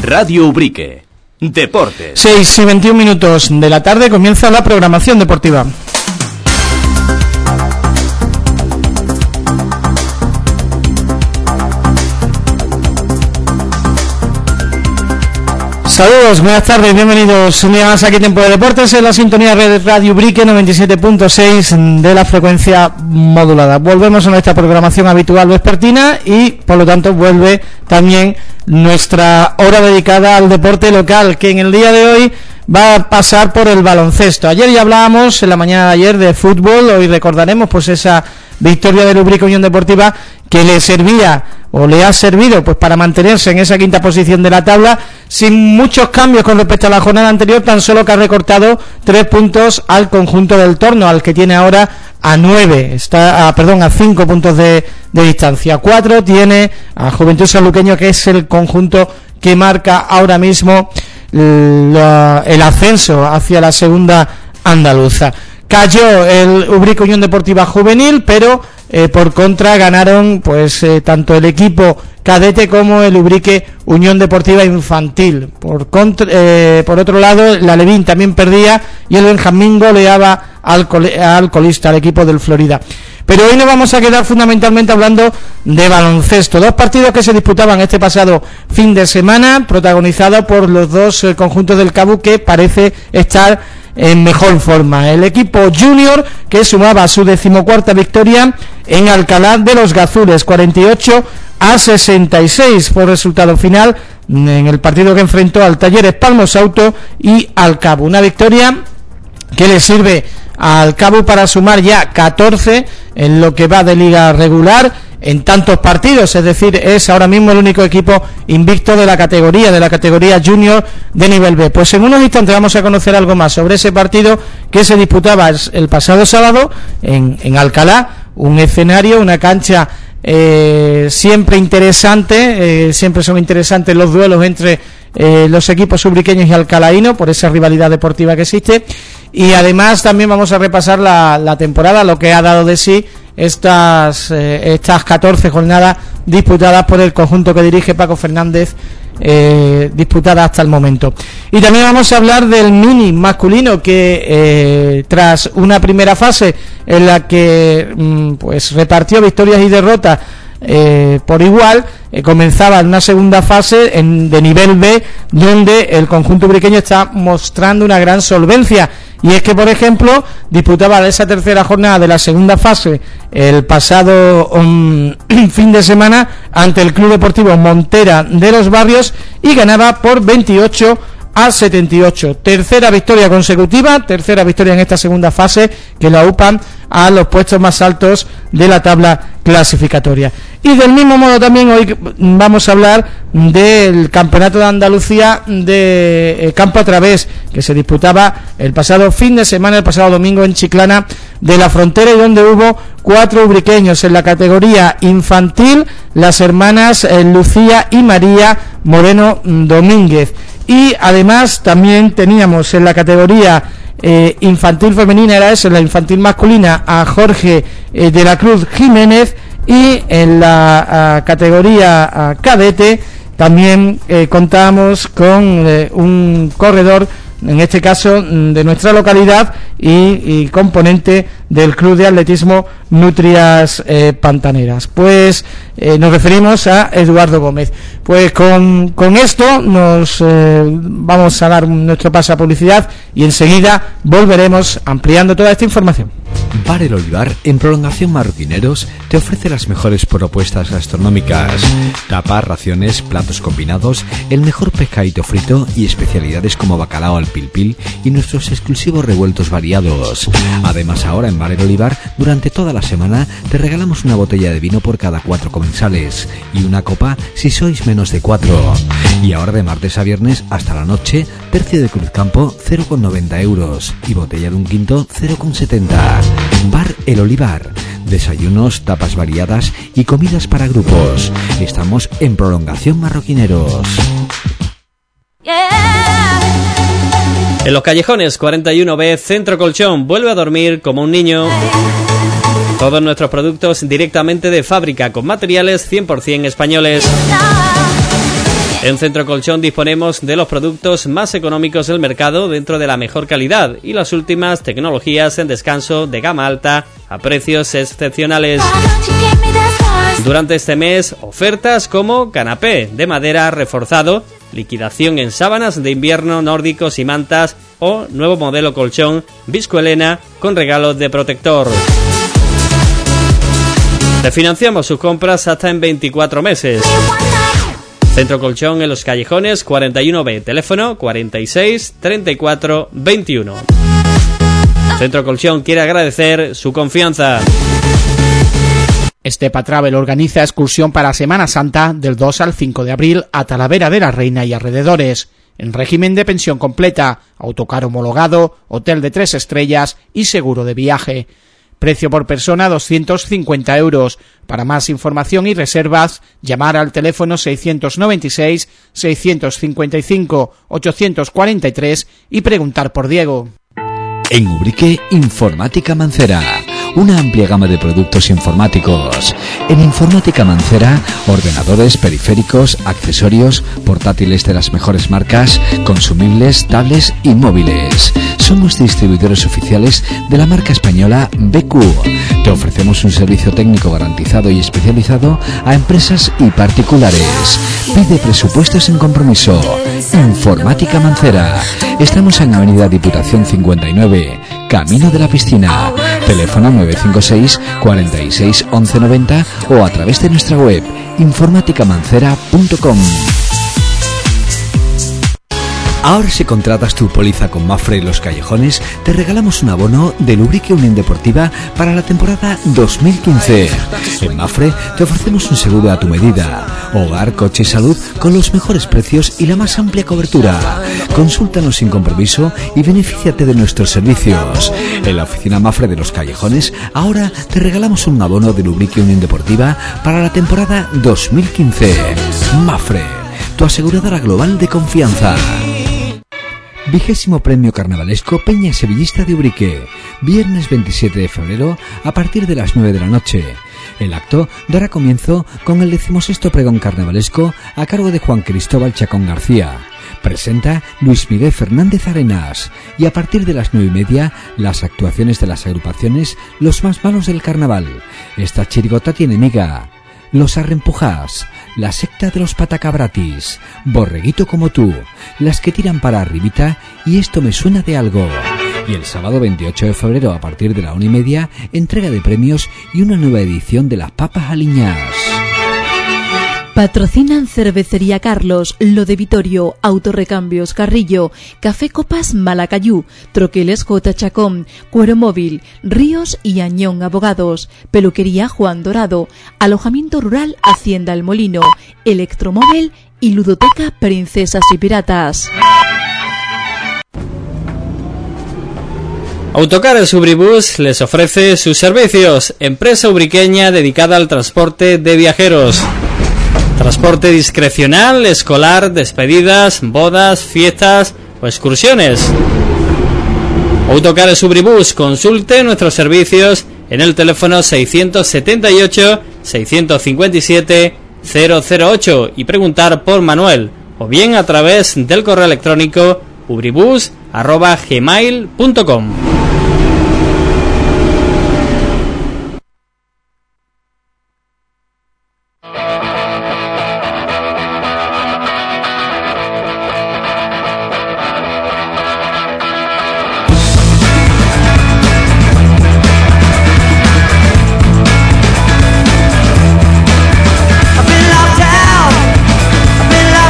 Radio Ubrique. Deportes. 6:21 de la tarde comienza la programación deportiva. Saludos, buenas tardes, bienvenidos un día más aquí a Tiempo de Deportes en la sintonía de Radio Ubrique 97.6 de la frecuencia modulada. Volvemos a nuestra programación habitual vespertina y por lo tanto vuelve también nuestra hora dedicada al deporte local, que en el día de hoy va a pasar por el baloncesto. Ayer ya hablábamos en la mañana de ayer de fútbol, hoy recordaremos pues esa victoria del Ubrique Unión Deportiva que le servía o le ha servido pues para mantenerse en esa quinta posición de la tabla sin muchos cambios con respecto a la jornada anterior, tan solo que ha recortado 3 puntos al conjunto del Torno, al que tiene ahora a 5 puntos de distancia. 4 tiene a Juventud Sanluqueño, que es el conjunto que marca ahora mismo el ascenso hacia la segunda andaluza. Cayó el Ubrique Unión Deportiva Juvenil, pero por contra ganaron pues tanto el equipo cadete como el Ubrique Unión Deportiva Infantil. Por otro lado, la Levín también perdía y el Benjamín goleaba al colista, al equipo del Florida. Pero hoy nos vamos a quedar fundamentalmente hablando de baloncesto. 2 partidos que se disputaban este pasado fin de semana, protagonizados por los dos conjuntos del Cabu, que parece estar en mejor forma. El equipo junior, que sumaba su 14ª victoria en Alcalá de los Gazules, 48-66 por resultado final en el partido que enfrentó al Talleres Palmos Auto y al Cabo. Una victoria que le sirve al Cabo para sumar ya 14 en lo que va de liga regular en tantos partidos, es decir, es ahora mismo el único equipo invicto de la categoría junior de nivel B. Pues en unos instantes vamos a conocer algo más sobre ese partido que se disputaba el pasado sábado en Alcalá, un escenario, una cancha siempre interesante, siempre son interesantes los duelos entre los equipos ubriqueños y alcalaínos por esa rivalidad deportiva que existe, y además también vamos a repasar la temporada, lo que ha dado de sí estas 14 jornadas disputadas por el conjunto que dirige Paco Fernández, disputadas hasta el momento. Y también vamos a hablar del mini masculino, que tras una primera fase en la que pues repartió victorias y derrotas por igual, comenzaba en una segunda fase de nivel B, donde el conjunto ubriqueño está mostrando una gran solvencia. Y es que, por ejemplo, disputaba esa tercera jornada de la segunda fase el pasado fin de semana ante el Club Deportivo Montera de los Barrios y ganaba por 28-78. Tercera victoria consecutiva, tercera victoria en esta segunda fase que la upan a los puestos más altos de la tabla clasificatoria. Y del mismo modo también hoy vamos a hablar del Campeonato de Andalucía de campo a través, que se disputaba el pasado fin de semana, el pasado domingo en Chiclana de la Frontera, y donde hubo 4 ubriqueños en la categoría infantil, las hermanas Lucía y María Moreno Domínguez. Y además también teníamos en la categoría infantil femenina, era eso, en la infantil masculina, a Jorge de la Cruz Jiménez, y en la categoría cadete también contábamos con un corredor, en este caso de nuestra localidad y componente del Club de Atletismo Nutrias Pantaneras. Pues nos referimos a Eduardo Gómez. Pues con esto nos vamos a dar nuestro paso a publicidad y enseguida volveremos ampliando toda esta información. Bar El Olivar, en prolongación Marroquineros, te ofrece las mejores propuestas gastronómicas: tapas, raciones, platos combinados, el mejor pescadito frito y especialidades como bacalao al pil pil y nuestros exclusivos revueltos variados. Además, ahora en Bar El Olivar, durante toda la semana, te regalamos una botella de vino por cada 4 comensales y una copa si sois menos de 4. Y ahora de martes a viernes hasta la noche, tercio de Cruzcampo 0,90 euros y botella de un quinto 0,70. Bar El Olivar, desayunos, tapas variadas y comidas para grupos. Estamos en prolongación Marroquineros. En Los Callejones 41B, Centro Colchón, vuelve a dormir como un niño. Todos nuestros productos directamente de fábrica, con materiales 100% españoles. En Centro Colchón disponemos de los productos más económicos del mercado dentro de la mejor calidad y las últimas tecnologías en descanso de gama alta a precios excepcionales. Durante este mes, ofertas como canapé de madera reforzado, liquidación en sábanas de invierno nórdicos y mantas o nuevo modelo colchón Viscoelena con regalos de protector. Te financiamos sus compras hasta en 24 meses. Centro Colchón en Los Callejones 41B, teléfono 46 34 21. Centro Colchón quiere agradecer su confianza. Estepa Travel organiza excursión para Semana Santa del 2 al 5 de abril a Talavera de la Reina y alrededores, en régimen de pensión completa, autocar homologado, hotel de 3 estrellas y seguro de viaje. Precio por persona 250 euros. Para más información y reservas, llamar al teléfono 696 655 843 y preguntar por Diego. En Ubrique, Informática Mancera. Una amplia gama de productos informáticos. En Informática Mancera, ordenadores, periféricos, accesorios, portátiles de las mejores marcas, consumibles, tablets y móviles. Somos distribuidores oficiales de la marca española BQ. Te ofrecemos un servicio técnico garantizado y especializado a empresas y particulares. Pide presupuestos sin compromiso. Informática Mancera. Estamos en Avenida Diputación 59, Camino de la Piscina. Teléfono 956 46 11 90 o a través de nuestra web informáticamancera.com. Ahora si contratas tu póliza con Mafre y Los Callejones, te regalamos un abono de Ubrique Unión Deportiva para la temporada 2015. En Mafre te ofrecemos un seguro a tu medida, hogar, coche y salud con los mejores precios y la más amplia cobertura. Consúltanos sin compromiso y benefíciate de nuestros servicios. En la oficina Mafre de Los Callejones, ahora te regalamos un abono de Ubrique Unión Deportiva para la temporada 2015. Mafre, tu aseguradora global de confianza. 20º Premio Carnavalesco Peña Sevillista de Ubrique, viernes 27 de febrero a partir de las 9 de la noche. El acto dará comienzo con el 16º Pregón Carnavalesco a cargo de Juan Cristóbal Chacón García. Presenta Luis Miguel Fernández Arenas y a partir de las 9:30 las actuaciones de las agrupaciones Los Más Malos del Carnaval, Esta Chirigota Tiene Miga, Los Arrempujás, La Secta de los Patacabratis, Borreguito como tú, Las que tiran para arribita y Esto me suena de algo. Y el sábado 28 de febrero a partir de la 1:30, entrega de premios y una nueva edición de Las Papas Aliñás. Patrocinan Cervecería Carlos, Lo de Vitorio, Autorrecambios Carrillo, Café Copas Malacayú, Troqueles J. Chacón, Cuero Móvil, Ríos y Añón Abogados, Peluquería Juan Dorado, Alojamiento Rural Hacienda El Molino, Electromóvil y Ludoteca Princesas y Piratas. Autocares Ubribus les ofrece sus servicios, empresa ubriqueña dedicada al transporte de viajeros. Transporte discrecional, escolar, despedidas, bodas, fiestas o excursiones. Autocares Ubribus, consulte nuestros servicios en el teléfono 678 657 008 y preguntar por Manuel, o bien a través del correo electrónico ubribus@gmail.com.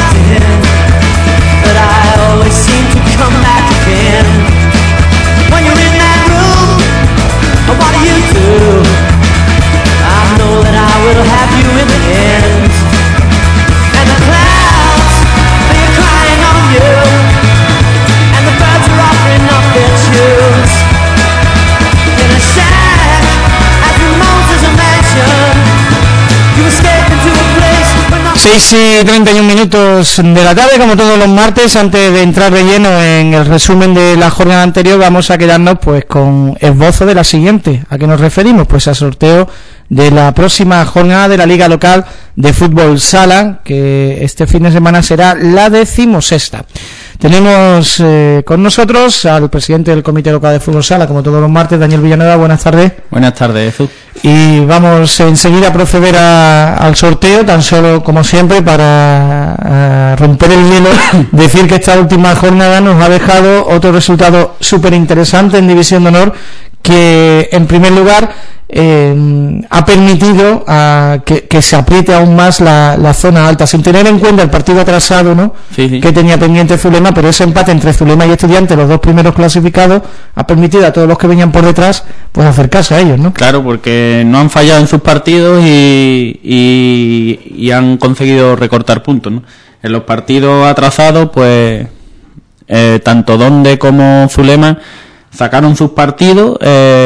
When you 6:31 de la tarde, como todos los martes. Antes de entrar de lleno en el resumen de la jornada anterior, vamos a quedarnos pues con esbozo de la siguiente. ¿A qué nos referimos? Pues al sorteo de la próxima jornada de la Liga Local de Fútbol Sala, que este fin de semana será la 16ª. Tenemos con nosotros al presidente del Comité Local de Fútbol Sala, como todos los martes, Daniel Villanueva. Buenas tardes. Buenas tardes, Jesús. Y vamos enseguida a proceder al sorteo, tan solo como siempre, para romper el hielo, decir que esta última jornada nos ha dejado otro resultado súper interesante en División de Honor, que en primer lugar ha permitido que se apriete aún más la zona alta, sin tener en cuenta el partido atrasado, ¿no? Sí. Que tenía pendiente Zulema, pero ese empate entre Zulema y Estudiantes, los dos primeros clasificados, ha permitido a todos los que venían por detrás pues acercarse a ellos, ¿no? Claro, porque no han fallado en sus partidos y han conseguido recortar puntos, ¿no? En los partidos atrasados, pues tanto Donde como Zulema sacaron sus partidos.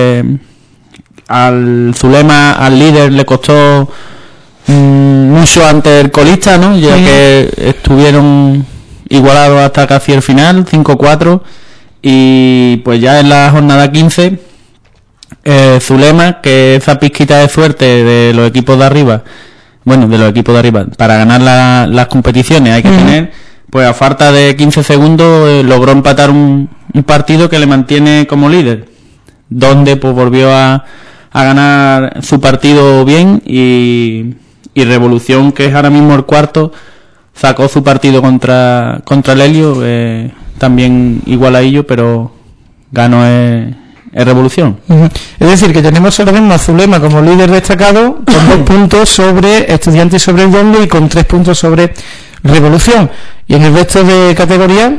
Al Zulema, al líder, le costó mucho ante el colista, ¿no? Ya que estuvieron igualados hasta casi el final, 5-4, y pues ya en la jornada 15 Zulema, que esa pizquita de suerte de los equipos de arriba, para ganar las competiciones hay que tener, pues a falta de 15 segundos logró empatar un partido que le mantiene como líder, donde pues volvió a ganar su partido bien, y Revolución, que es ahora mismo el cuarto, sacó su partido contra el Helio, también igualadillo, pero ganó el Revolución. Es decir, que tenemos ahora mismo a Zulema como líder destacado, con 2 puntos sobre Estudiantes y sobre el Donde, y con 3 puntos sobre Revolución. Y en el resto de categorías,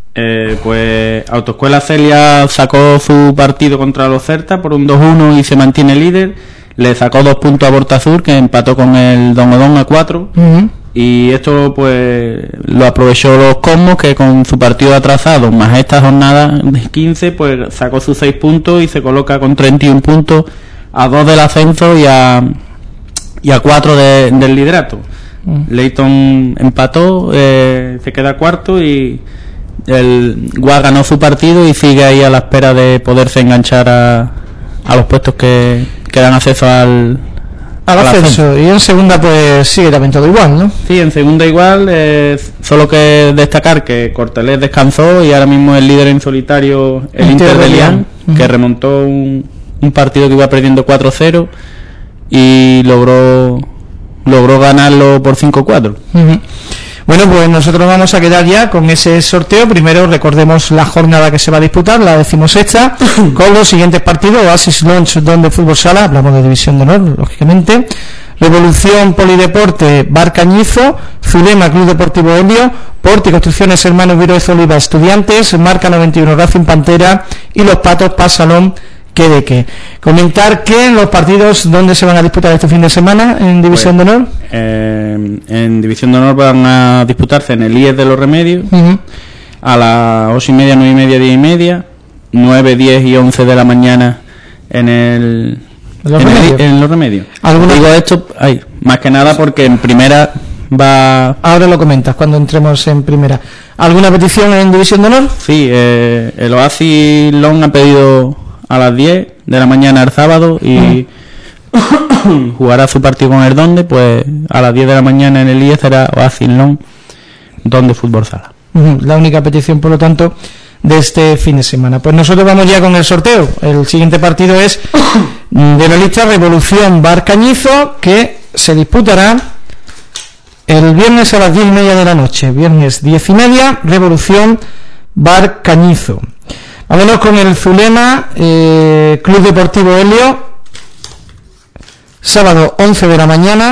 pues Autoescuela Celia sacó su partido contra los Certa por un 2-1 y se mantiene líder. Le sacó 2 puntos a Bortazur, que empató con el Don Odón a 4. Y esto pues lo aprovechó los Cosmos, que con su partido atrasado más esta jornada de 15 pues sacó sus 6 puntos y se coloca con 31 puntos, a 2 del ascenso y a 4 del liderato. Leighton empató, se queda cuarto, y el Guas ganó su partido y sigue ahí a la espera de poderse enganchar a los puestos que dan acceso al ascenso. Y en segunda pues sigue también todo igual, ¿no? Sí, en segunda igual, solo que destacar que Cortelés descansó y ahora mismo es líder en solitario el Inter de Lián, que remontó un partido que iba perdiendo 4-0 y logró ganarlo por 5-4. Bueno, pues nosotros vamos a quedar ya con ese sorteo. Primero recordemos la jornada que se va a disputar, la 16ª, con los siguientes partidos: Oasis Lounge, Donde Fútbol Sala, hablamos de División de Honor, lógicamente; Revolución Polideporte, Bar Cañizo; Zulema, Club Deportivo Helio; Porti Construcciones Hermanos Viroez Oliva, Estudiantes; Marca 91, Racing Pantera; y Los Patos, Pasalón, Quedeque. Comentar que los partidos donde se van a disputar este fin de semana en División de Honor. En División de Honor van a disputarse en el IES de Los Remedios, a las 8:30, 9:30, 10:30, 9, 10 y 11 de la mañana en Los Remedios. Digo esto más que nada porque en primera va... Ahora lo comentas cuando entremos en primera. ¿Alguna petición en División de Honor? Sí, el Oasis Long ha pedido a las 10 de la mañana el sábado y jugará su partido con el Donde, pues a las 10 de la mañana en el IES será Oasis Long, Donde Fútbol Sala. La única petición, por lo tanto, de este fin de semana. Pues nosotros vamos ya con el sorteo. El siguiente partido es de la lista Revolución Bar Cañizo, que se disputará el viernes a las 10:30 de la noche. Viernes 10:30, Revolución Bar Cañizo. Vámonos con el Zulema, Club Deportivo Helio, sábado 11 de la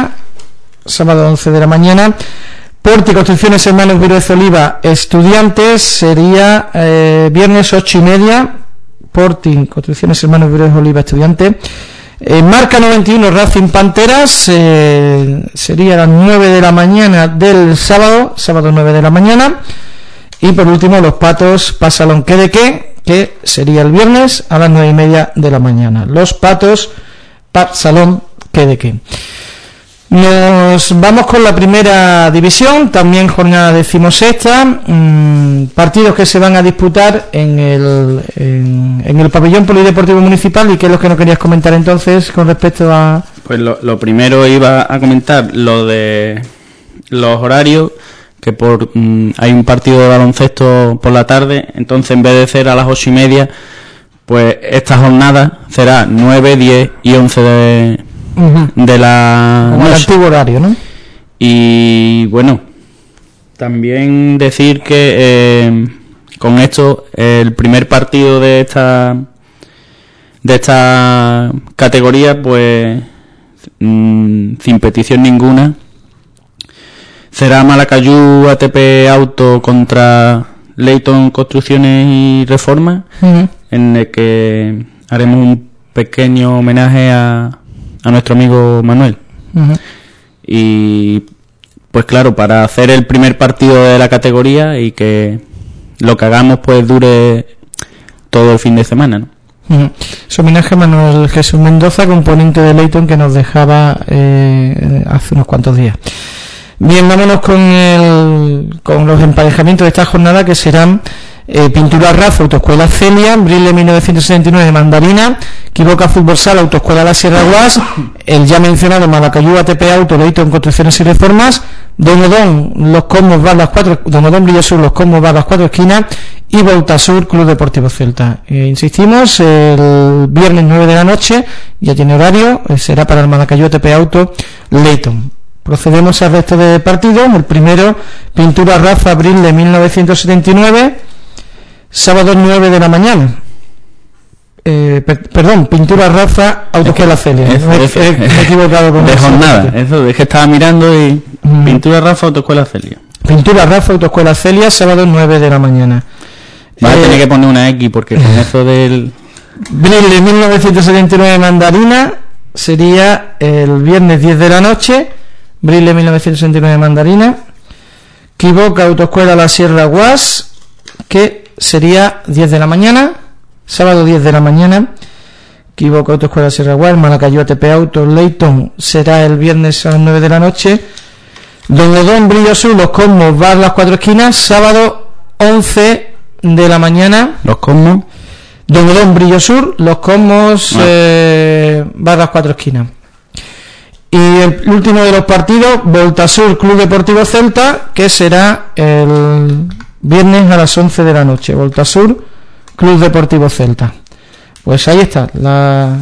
mañana. Porti Construcciones Hermanos Viroez Oliva, Estudiantes, sería viernes 8:30. Porti Construcciones Hermanos Viroez Oliva, Estudiantes. Marca 91, Racing Panteras, sería a las 9 de la mañana del sábado 9 de la mañana. Y por último, Los Patos, Pasalón Quedeque, que sería el viernes a las 9:30 de la mañana. Los Patos, Pasalón Quedeque. Nos vamos con la primera división, también jornada 16ª, partidos que se van a disputar en el pabellón polideportivo municipal. ¿Y qué es lo que nos querías comentar entonces con respecto a...? Pues lo primero iba a comentar lo de los horarios, que hay un partido de baloncesto por la tarde, entonces en vez de ser a las 8:30, pues esta jornada será 9, 10 y 11 de la noche. El antiguo horario, ¿no? Y bueno, también decir que con esto el primer partido de esta categoría, pues sin petición ninguna, será Malacayú ATP Auto contra Leighton Construcciones y Reformas, en el que haremos un pequeño homenaje a nuestro amigo Manuel. Y pues claro, para hacer el primer partido de la categoría y que lo que hagamos pues dure todo el fin de semana, ¿no? Su homenaje a Manuel Jesús Mendoza, componente de Leighton, que nos dejaba hace unos cuantos días. Bien, vámonos con los emparejamientos de esta jornada, que serán Pintura Rafa, Autoescuela Celia, Brile 1979 Mandarina, Quivoca Fútbol Sala, Autoescuela La Sierra Guas, el ya mencionado Malacayú ATP Auto, Leighton Construcciones y Reformas, Donodón Los Cosmos Barras 4, Donodón Brillo Sur, Los Cosmos Barras 4 Esquinas y Voltasur Club Deportivo Celta. Insistimos, el viernes 9 de la noche, ya tiene horario, será para el Malacayú ATP Auto Leighton. Procedemos al resto de partidos. El primero, Pintura Rafa, abril de 1979, sábado 9 de la mañana. Pintura Rafa, Autoescuela Celia. Me he equivocado con de jornada. Eso es que estaba mirando y Pintura Rafa, Autoescuela Celia. Pintura Rafa, Autoescuela Celia, sábado 9 de la mañana. Vas a tener que poner una X porque con eso del... Abril de 1979 Mandarina sería el viernes 10 de la noche. Brile 1969 Mandarina, Quivoca Autoescuela La Sierra Guas, que sería 10 de la mañana, sábado 10 de la mañana, Quivoca Autoescuela La Sierra Guas, Malacayú ATP Auto Leighton será el viernes a las 9 de la noche, Donodón Brillo Sur, Los Cosmos Bar Las Cuatro Esquinas, sábado 11 de la mañana, Los Cosmos, Donodón Brillo Sur, Los Cosmos Bar Las Cuatro Esquinas. Y el último de los partidos, Voltasur Club Deportivo Celta, que será el viernes a las 11 de la noche. Voltasur Club Deportivo Celta. Pues ahí está, la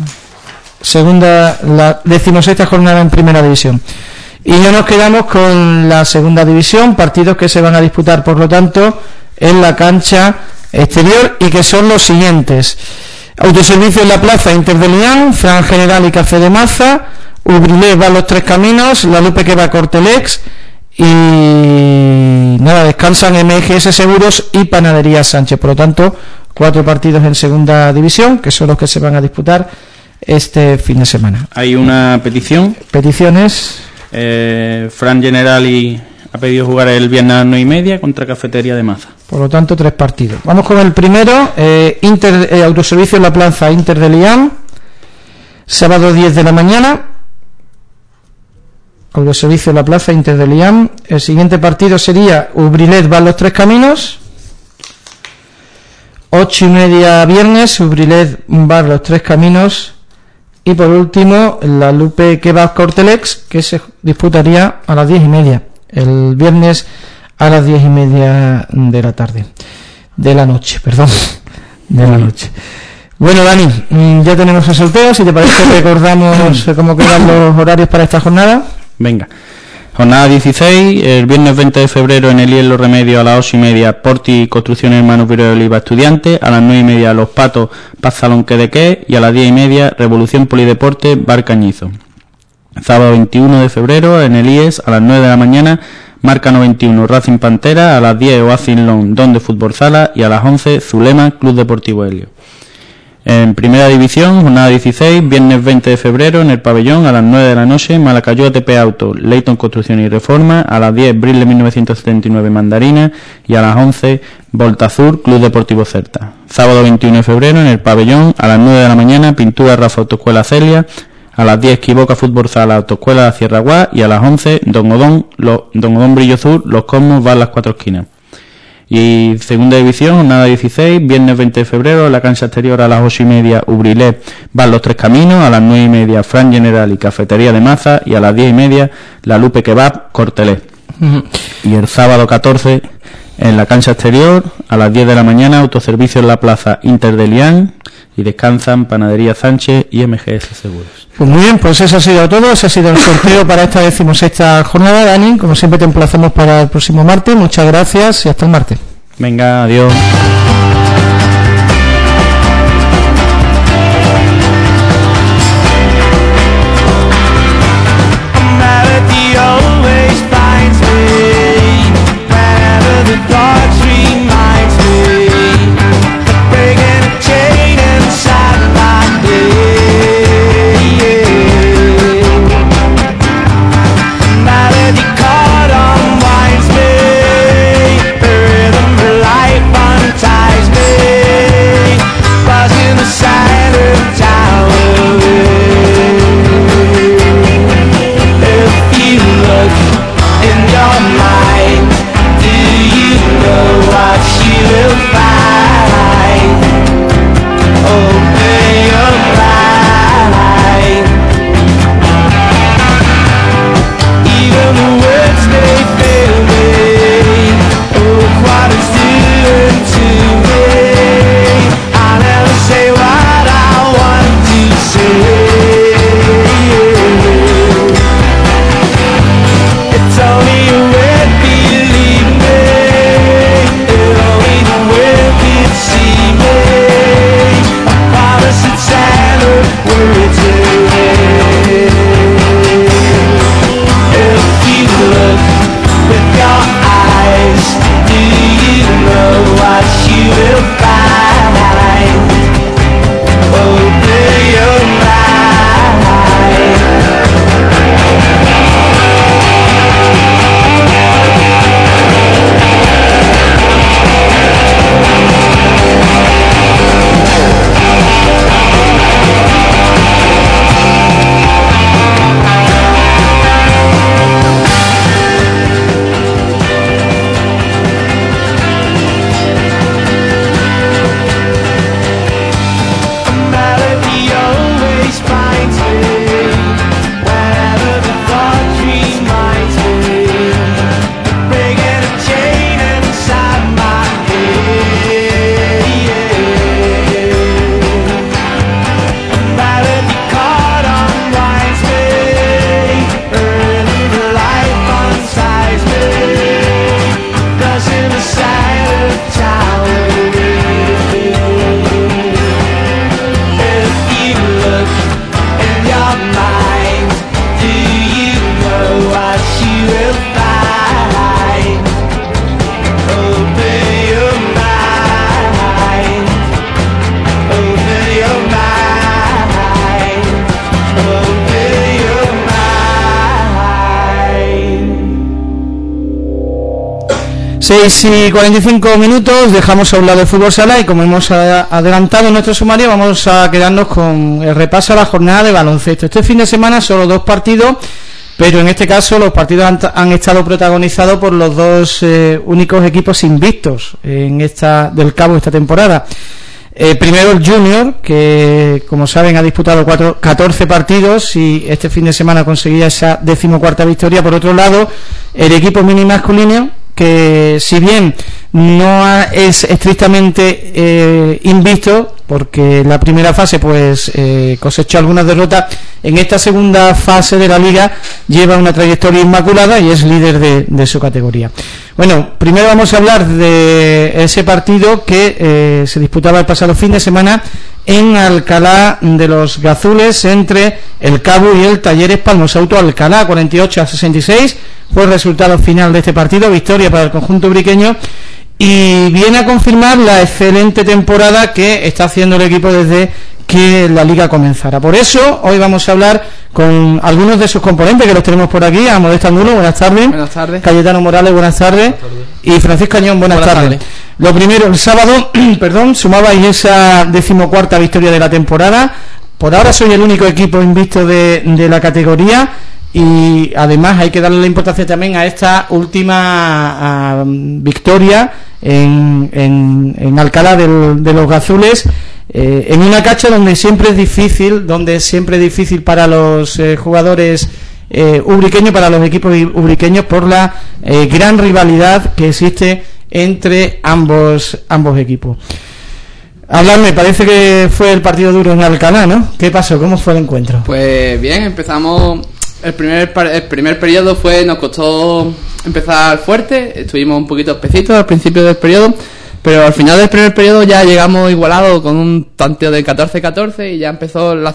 16ª jornada en Primera División. Y ya nos quedamos con la Segunda División, partidos que se van a disputar, por lo tanto, en la cancha exterior, y que son los siguientes: Autoservicio en la Plaza, Inter de Lián, Fran General y Café de Maza, Ubrilé va a Los Tres Caminos, La Lupe que va a Cortelex, y nada, descansan MGS Seguros y Panadería Sánchez. Por lo tanto, 4 partidos en Segunda División, que son los que se van a disputar este fin de semana. Hay una petición. Peticiones. Fran Generali ha pedido jugar el viernes a las 9:30 contra Cafetería de Maza. Por lo tanto, 3 partidos. Vamos con el primero, Autoservicio en la Plaza, Inter de Lián, sábado 10 de la mañana. Autoservicio en la Plaza, Inter de Lián. El siguiente partido sería Ubrilet va a Los Tres Caminos, 8:30 viernes, Ubrilet va a Los Tres Caminos. Y por último, La Lupe que va a Cortelex, que se disputaría a las 10:30 el viernes a las 10:30 de la tarde, de la noche. Bueno, Dani, ya tenemos el sorteo. Si te parece, recordamos cómo quedan los horarios para esta jornada. Venga, jornada 16, el viernes 20 de febrero en el IES Los Remedios a las 8:30, Porti Construcciones Hermanos Vireo de Oliva Estudiantes, a las 9:30 Los Patos Paz Salón Quedequé, y a las 10:30 Revolución Polideporte Bar Cañizo. Sábado 21 de febrero en el IES a las 9 de la mañana, Marca 91 Racing Pantera, a las 10 Oasis Long Don de Fútbol Sala, y a las 11 Zulema Club Deportivo Helio. En Primera División, jornada 16, viernes 20 de febrero en el pabellón a las 9 de la noche, Malacayú ATP Auto, Leighton Construcción y Reforma, a las 10 Brile 1979 Mandarina, y a las 11 Voltasur Club Deportivo Celta. Sábado 21 de febrero en el pabellón a las 9 de la mañana, Pintura Rafa Autoescuela Celia, A las 10 Equivoca Fútbol Sala Autoescuela La Sierra Guá, y a las 11 Don Odón Brillo Azul, Los Cosmos van Las Cuatro Esquinas. Y segunda división, jornada 16, viernes 20 de febrero, en la cancha exterior a las 8:30 Ubrilé van Los Tres Caminos, a las 9:30 Fran General y Cafetería de Maza, y a las 10:30 La Lupe Kebab Cortelé. Y el sábado 14 en la cancha exterior a las 10 de la mañana, autoservicio en la plaza Inter de Lián, y descansan Panadería Sánchez y MGS Seguros. Pues muy bien, pues eso ha sido todo, ese ha sido el sorteo para esta 16ª jornada. Dani, como siempre te emplazamos para el próximo martes, muchas gracias y hasta el martes. Venga, adiós. Y 45 minutos, dejamos a un lado el fútbol sala y como hemos adelantado en nuestro sumario, vamos a quedarnos con el repaso a la jornada de baloncesto. Este fin de semana solo 2 partidos, pero en este caso los partidos han estado protagonizados por los dos únicos equipos invictos del Cabo esta temporada. Primero el Junior, que como saben ha disputado 14 partidos y este fin de semana conseguía esa 14ª victoria. Por otro lado, el equipo mini masculino, que si bien no es estrictamente invicto, porque en la primera fase pues cosechó algunas derrotas, en esta segunda fase de la liga lleva una trayectoria inmaculada y es líder de su categoría. Bueno, primero vamos a hablar de ese partido que se disputaba el pasado fin de semana en Alcalá de los Gazules entre el Cabo y el Talleres Palmos Auto. Alcalá 48-66 fue el resultado final de este partido, victoria para el conjunto ubriqueño, y viene a confirmar la excelente temporada que está haciendo el equipo desde que la liga comenzara. Por eso hoy vamos a hablar con algunos de sus componentes, que los tenemos por aquí. A Modesta Angulo, buenas tardes. Buenas tardes. Cayetano Morales, buenas tardes. Y Francisco Cañón, buenas tardes. Lo primero, el sábado, sumabais esa 14ª victoria de la temporada, por ahora soy el único equipo invicto de la categoría, y además hay que darle la importancia también a esta última victoria en Alcalá de los Gazules, en una cancha donde siempre es difícil para los jugadores ubriqueños, para los equipos ubriqueños, por la gran rivalidad que existe entre ambos equipos. Hablarme, parece que fue el partido duro en Alcalá, ¿no? ¿Qué pasó? ¿Cómo fue el encuentro? Pues bien, empezamos. El primer periodo nos costó empezar fuerte. Estuvimos un poquito especitos al principio del periodo, pero al final del primer periodo ya llegamos igualados con un tanteo de 14-14 y ya empezó el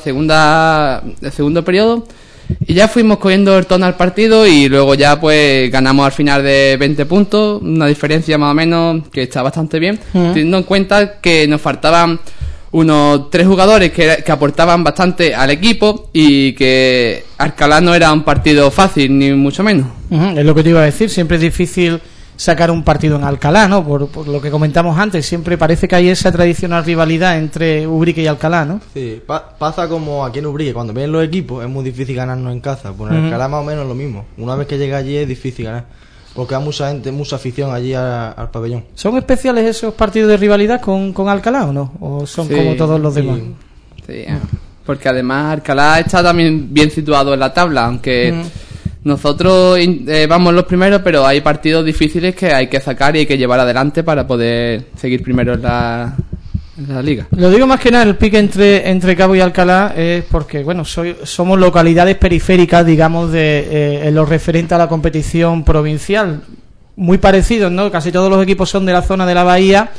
segundo periodo. Y ya fuimos cogiendo el tono al partido y luego ya pues ganamos al final de 20 puntos, una diferencia más o menos que está bastante bien, teniendo en cuenta que nos faltaban unos 3 jugadores que aportaban bastante al equipo y que Alcalá no era un partido fácil, ni mucho menos. Es lo que te iba a decir, siempre es difícil sacar un partido en Alcalá, ¿no? Por lo que comentamos antes, siempre parece que hay esa tradicional rivalidad entre Ubrique y Alcalá, ¿no? Sí, pasa como aquí en Ubrique, cuando vienen los equipos es muy difícil ganarnos en casa, pues en Alcalá más o menos lo mismo, una vez que llega allí es difícil ganar, porque hay mucha gente, mucha afición allí al pabellón. ¿Son especiales esos partidos de rivalidad con Alcalá o no? ¿O son como todos los demás? Sí, porque además Alcalá está también bien situado en la tabla, aunque... Nosotros vamos los primeros, pero hay partidos difíciles que hay que sacar y hay que llevar adelante para poder seguir primero en la liga. Lo digo más que nada, el pique entre Cabo y Alcalá es porque, bueno, somos localidades periféricas, digamos, en lo referente a la competición provincial. Muy parecidos, ¿no? Casi todos los equipos son de la zona de la bahía,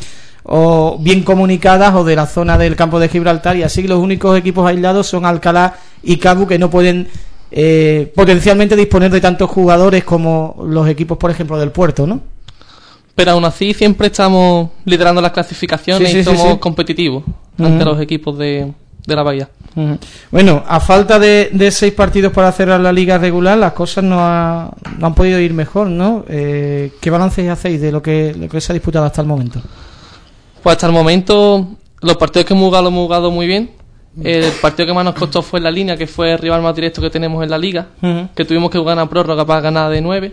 o bien comunicadas, o de la zona del campo de Gibraltar, y así los únicos equipos aislados son Alcalá y Cabo, que no pueden... potencialmente disponer de tantos jugadores como los equipos, por ejemplo, del Puerto, ¿no? Pero aún así siempre estamos liderando las clasificaciones y somos competitivos ante los equipos de la Bahía. Bueno, a falta de 6 partidos para cerrar la liga regular, las cosas no han podido ir mejor, ¿no? ¿Qué balances hacéis de lo que se ha disputado hasta el momento? Pues hasta el momento los partidos que hemos jugado muy bien. El partido que más nos costó fue La Línea, que fue el rival más directo que tenemos en la liga, que tuvimos que ganar prórroga para ganar de 9,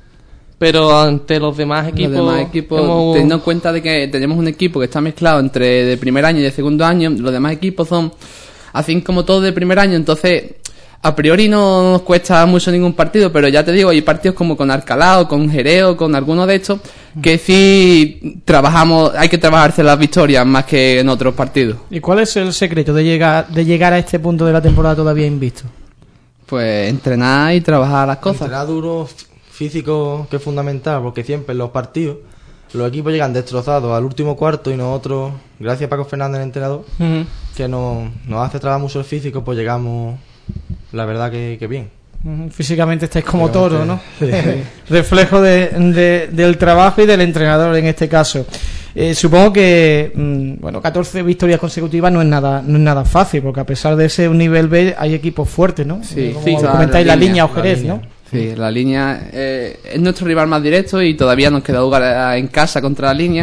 pero ante los demás equipos teniendo en cuenta de que tenemos un equipo que está mezclado entre de primer año y de segundo año, los demás equipos son así como todos de primer año, entonces a priori no nos cuesta mucho ningún partido, pero ya te digo, hay partidos como con Alcalá o con Jerez o con alguno de estos que sí hay que trabajarse las victorias más que en otros partidos. ¿Y cuál es el secreto de llegar a este punto de la temporada todavía invicto? Pues entrenar y trabajar las cosas. Entrenar duro, físico, que es fundamental, porque siempre en los partidos los equipos llegan destrozados al último cuarto y nosotros, gracias a Paco Fernández, el entrenador, que nos hace trabajar mucho el físico, pues llegamos, la verdad que bien. Físicamente estáis como toro, ¿no? Sí. Reflejo del trabajo y del entrenador en este caso. Supongo que 14 victorias consecutivas no es nada fácil, porque a pesar de ser un nivel B hay equipos fuertes, ¿no? Sí, como comentáis, la línea o Jerez, ¿no? Sí, la Línea es nuestro rival más directo y todavía nos queda jugar en casa contra la Línea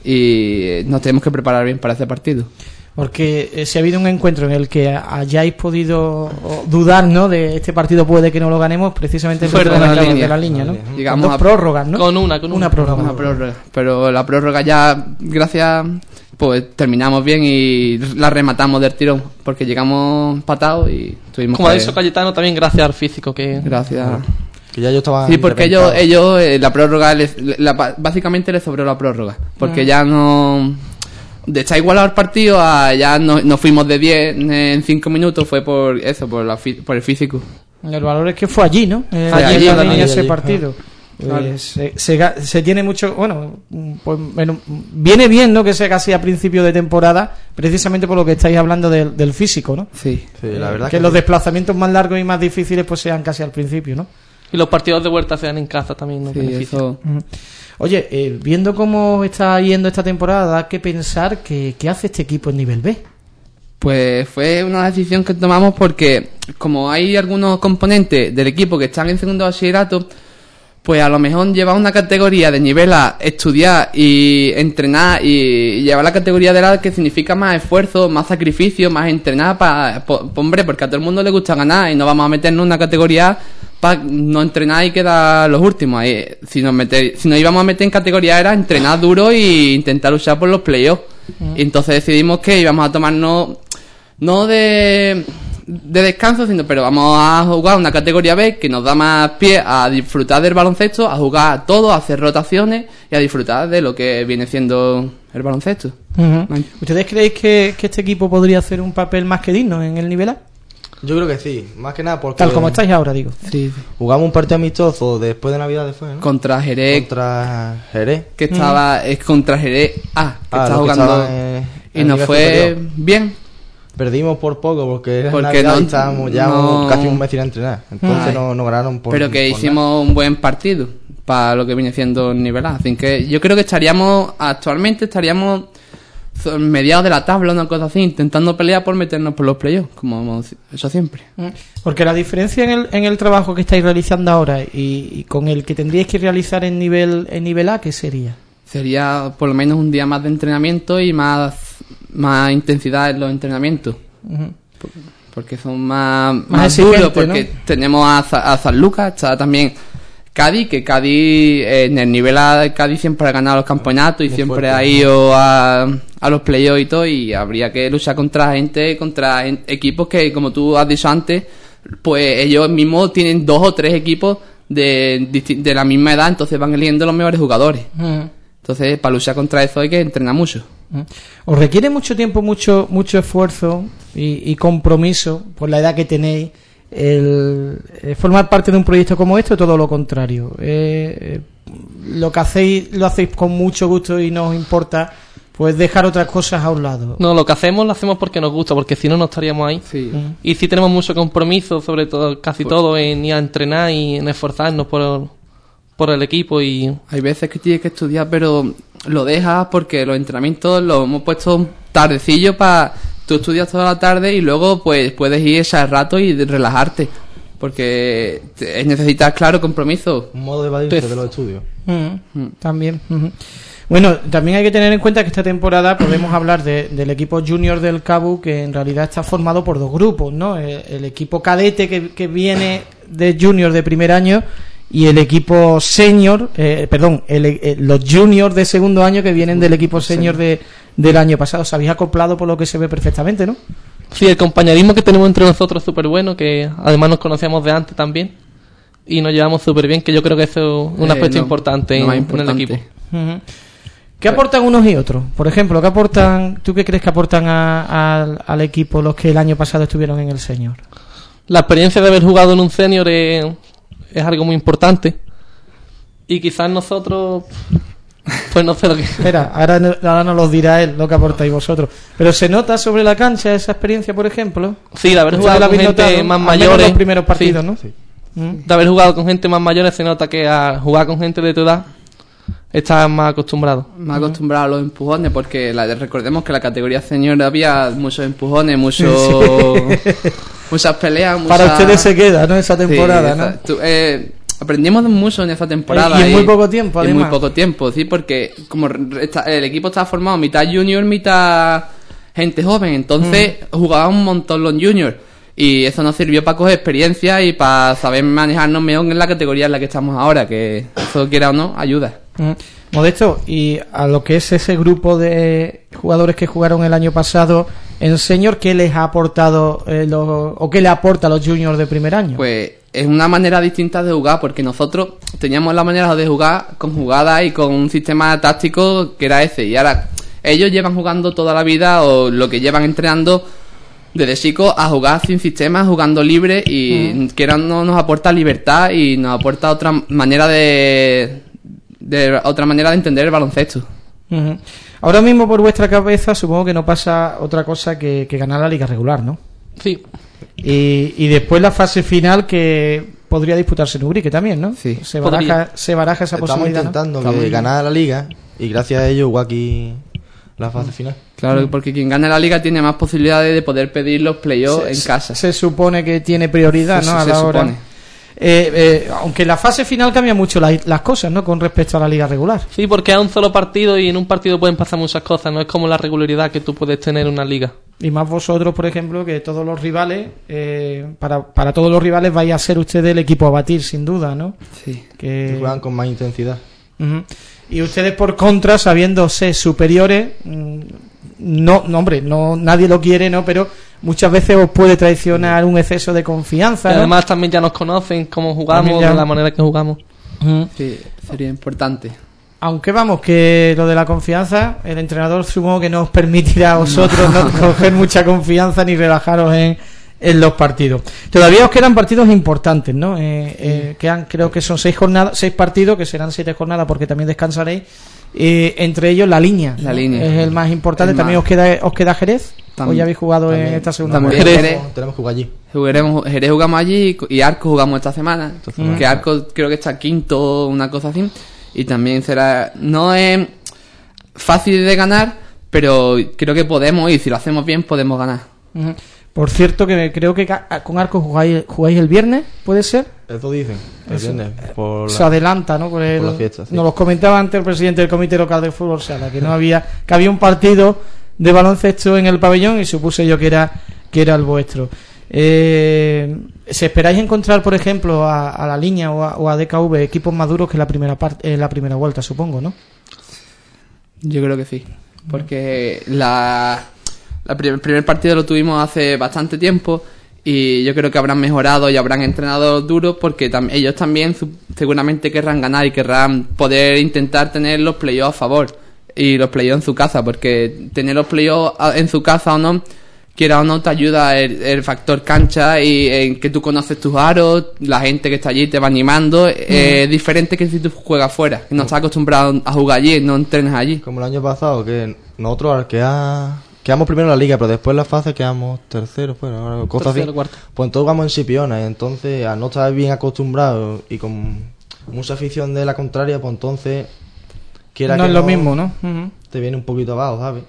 y nos tenemos que preparar bien para ese partido. Porque si ha habido un encuentro en el que hayáis podido dudar, ¿no?, de este partido puede que no lo ganemos, precisamente fue de la línea, ¿no? Llegamos con 2 prórrogas, ¿no? Con una prórroga. Pero la prórroga ya, gracias, pues terminamos bien y la rematamos del tirón, porque llegamos empatados y tuvimos como ha dicho Cayetano, también gracias al físico que... Gracias. Que ya yo estaba... Sí, porque ellos la prórroga, básicamente les sobró la prórroga, porque ya no... De estar igualado el partido ya no fuimos de 10 en 5 minutos, fue por eso, por el físico. El valor es que fue allí, ¿no? Allí en la línea ese partido. Se tiene mucho, viene bien, ¿no?, que sea casi a principio de temporada, precisamente por lo que estáis hablando del físico, ¿no? Sí, la verdad que los desplazamientos más largos y más difíciles pues sean casi al principio, ¿no? Y los partidos de vuelta sean en casa también, ¿no? Eso. Oye, viendo cómo está yendo esta temporada, da que pensar que hace este equipo en nivel B. Pues fue una decisión que tomamos porque como hay algunos componentes del equipo que están en segundo bachillerato, pues a lo mejor llevar una categoría de nivel A, estudiar y entrenar, y llevar la categoría de la que significa más esfuerzo, más sacrificio, más entrenar hombre, porque a todo el mundo le gusta ganar y no vamos a meternos en una categoría para no entrenar y quedar los últimos. Si nos íbamos a meter en categoría era entrenar duro e intentar luchar por los playoffs. Y entonces decidimos que íbamos a tomarnos no de descanso, pero vamos a jugar una categoría B que nos da más pie a disfrutar del baloncesto, a jugar todo, a hacer rotaciones y a disfrutar de lo que viene siendo el baloncesto. ¿Ustedes creéis que este equipo podría hacer un papel más que digno en el nivel A? Yo creo que sí, más que nada porque... Tal como estáis ahora, digo. Sí. Jugamos un partido amistoso después de Navidad, ¿no? Contra Jerez. Que estaba... Es contra Jerez A, que estaba jugando... y nos fue bien. Perdimos por poco porque Navidad no, estábamos ya casi un mes sin entrenar. Entonces no ganaron por... Pero que hicimos un buen partido para lo que viene siendo el nivel A. Así que yo creo que actualmente estaríamos mediados de la tabla, una cosa así, intentando pelear por meternos por los playoffs, como hemos hecho siempre. Porque la diferencia en el trabajo que estáis realizando ahora y con el que tendríais que realizar en nivel A, ¿qué sería? Sería por lo menos un día más de entrenamiento y más intensidad en los entrenamientos. Porque son más duros, porque ¿no? Tenemos a San Lucas, está también Cádiz, que Cádiz en el nivel A, Cádiz siempre ha ganado los campeonatos y muy siempre fuerte, ha ido a los playoffs y todo, y habría que luchar contra equipos que, como tú has dicho antes, pues ellos mismos tienen 2 o 3 equipos de la misma edad, entonces van eligiendo los mejores jugadores. Entonces, para luchar contra eso hay que entrenar mucho. ¿Os requiere mucho tiempo, mucho esfuerzo y compromiso por la edad que tenéis formar parte de un proyecto como este, o todo lo contrario? Lo que hacéis, lo hacéis con mucho gusto y no os importa pues dejar otras cosas a un lado. No, lo que hacemos lo hacemos porque nos gusta, porque si no estaríamos ahí. Sí. Y sí tenemos mucho compromiso, sobre todo, casi todo, en ir a entrenar y en esforzarnos por el equipo. Y hay veces que tienes que estudiar, pero lo dejas porque los entrenamientos los hemos puesto tardecillo para... Tú estudias toda la tarde y luego pues puedes ir ese rato y relajarte, porque necesitas, claro, compromiso. Un modo de evadirse de los estudios. También. Bueno, también hay que tener en cuenta que esta temporada podemos hablar del equipo junior del CABU, que en realidad está formado por 2 grupos, ¿no? El equipo cadete que viene de junior de primer año y el equipo senior, los juniors de segundo año que vienen del equipo senior del año pasado. Se habéis acoplado, por lo que se ve perfectamente, ¿no? Sí, el compañerismo que tenemos entre nosotros es súper bueno, que además nos conocíamos de antes también y nos llevamos súper bien, que yo creo que eso es un aspecto importante en el equipo. ¿Qué aportan unos y otros? Por ejemplo, ¿tú qué crees que aportan al equipo los que el año pasado estuvieron en el senior? La experiencia de haber jugado en un senior es algo muy importante, y quizás nosotros pues no sé lo que... Espera, ahora nos lo dirá él, lo que aportáis vosotros. Pero ¿se nota sobre la cancha esa experiencia, por ejemplo? Sí, de haber jugado con gente más mayores, los primeros partidos, ¿no? Sí. De haber jugado con gente más mayores se nota que a jugar con gente de tu edad estás más acostumbrado. Más acostumbrado a los empujones, porque recordemos que la categoría senior había muchos empujones, muchas peleas. Para ustedes se queda, ¿no? Esa temporada, sí, ¿no? Aprendimos mucho en esa temporada. Y en muy poco tiempo, además. En muy poco tiempo, sí, porque como el equipo estaba formado mitad junior, mitad gente joven, entonces jugaban un montón los juniors. Y eso nos sirvió para coger experiencia y para saber manejarnos mejor en la categoría en la que estamos ahora, que eso, quiera o no, ayuda. Modesto, y a lo que es ese grupo de jugadores que jugaron el año pasado en senior, ¿qué les ha aportado o qué le aporta a los juniors de primer año? Pues es una manera distinta de jugar, porque nosotros teníamos la manera de jugar con jugadas y con un sistema táctico que era ese, y ahora ellos llevan jugando toda la vida, o lo que llevan entrenando desde chicos, a jugar sin sistema, jugando libre, y que no nos aporta libertad y nos aporta otra manera de entender el baloncesto. Ahora mismo, por vuestra cabeza, supongo que no pasa otra cosa que ganar la liga regular, ¿no? Sí. Y después la fase final, que podría disputarse en Ubrique también, ¿no? Sí. Se baraja esa posibilidad. Estamos intentando ganar la liga, y gracias a ello igual aquí la fase final. Claro, porque quien gane la liga tiene más posibilidades de poder pedir los playoffs en casa. Se supone que tiene prioridad, ¿no? A la hora. aunque en la fase final cambia mucho las cosas, ¿no? Con respecto a la liga regular. Sí, porque es un solo partido y en un partido pueden pasar muchas cosas, no es como la regularidad que tú puedes tener en una liga. Y más vosotros, por ejemplo, que todos los rivales, para todos los rivales vais a ser ustedes el equipo a batir, sin duda, ¿no? Sí. Que juegan con más intensidad. Uh-huh. Y ustedes, por contra, sabiéndose superiores, hombre, nadie lo quiere, ¿no? Pero muchas veces os puede traicionar un exceso de confianza, y ¿no? además también ya nos conocen cómo jugamos, de la manera que jugamos. Uh-huh. Sí, sería importante. Aunque vamos, que lo de la confianza, el entrenador supongo que no os permitirá a vosotros no coger mucha confianza ni relajaros en los partidos. Todavía os quedan partidos importantes, ¿no? Quedan, creo que son 6 partidos, que serán 7 jornadas porque también descansaréis. Entre ellos la línea, ¿no? Es el más importante. También os queda Jerez. ¿O ya habéis jugado en esta segunda parte? Tenemos que jugar allí. Jerez jugamos allí y Arco jugamos esta semana. Que Arco creo que está quinto, una cosa así. Y también no es fácil de ganar, pero creo que podemos, y si lo hacemos bien podemos ganar. Uh-huh. Por cierto, que creo que con Arco jugáis el viernes, ¿puede ser? Eso dicen, el viernes. Se adelanta, ¿no? Por la fiesta, sí. Nos lo comentaba antes el presidente del Comité Local de Fútbol Sala, que había un partido de baloncesto en el pabellón y supuse yo que era el vuestro. ¿Se esperáis encontrar, por ejemplo, a la línea o a DKV equipos más duros que la primera vuelta, supongo, ¿no? Yo creo que sí, porque el primer partido lo tuvimos hace bastante tiempo y yo creo que habrán mejorado y habrán entrenado duros porque ellos también seguramente querrán ganar y querrán poder intentar tener los playoffs a favor y los playoffs en su casa, porque tener los playoffs en su casa o no, quiera o no, te ayuda el factor cancha y en que tú conoces tus aros, la gente que está allí te va animando. Es diferente que si tú juegas fuera, que no estás acostumbrado a jugar allí, no entrenas allí. Como el año pasado, que nosotros quedamos primero en la liga, pero después en la fase quedamos terceros, bueno, cosas así. Pues entonces jugamos en Sipiona, y entonces al no estar bien acostumbrados y con mucha afición de la contraria, pues entonces no es lo mismo, ¿no? Uh-huh. Te viene un poquito abajo, ¿sabes?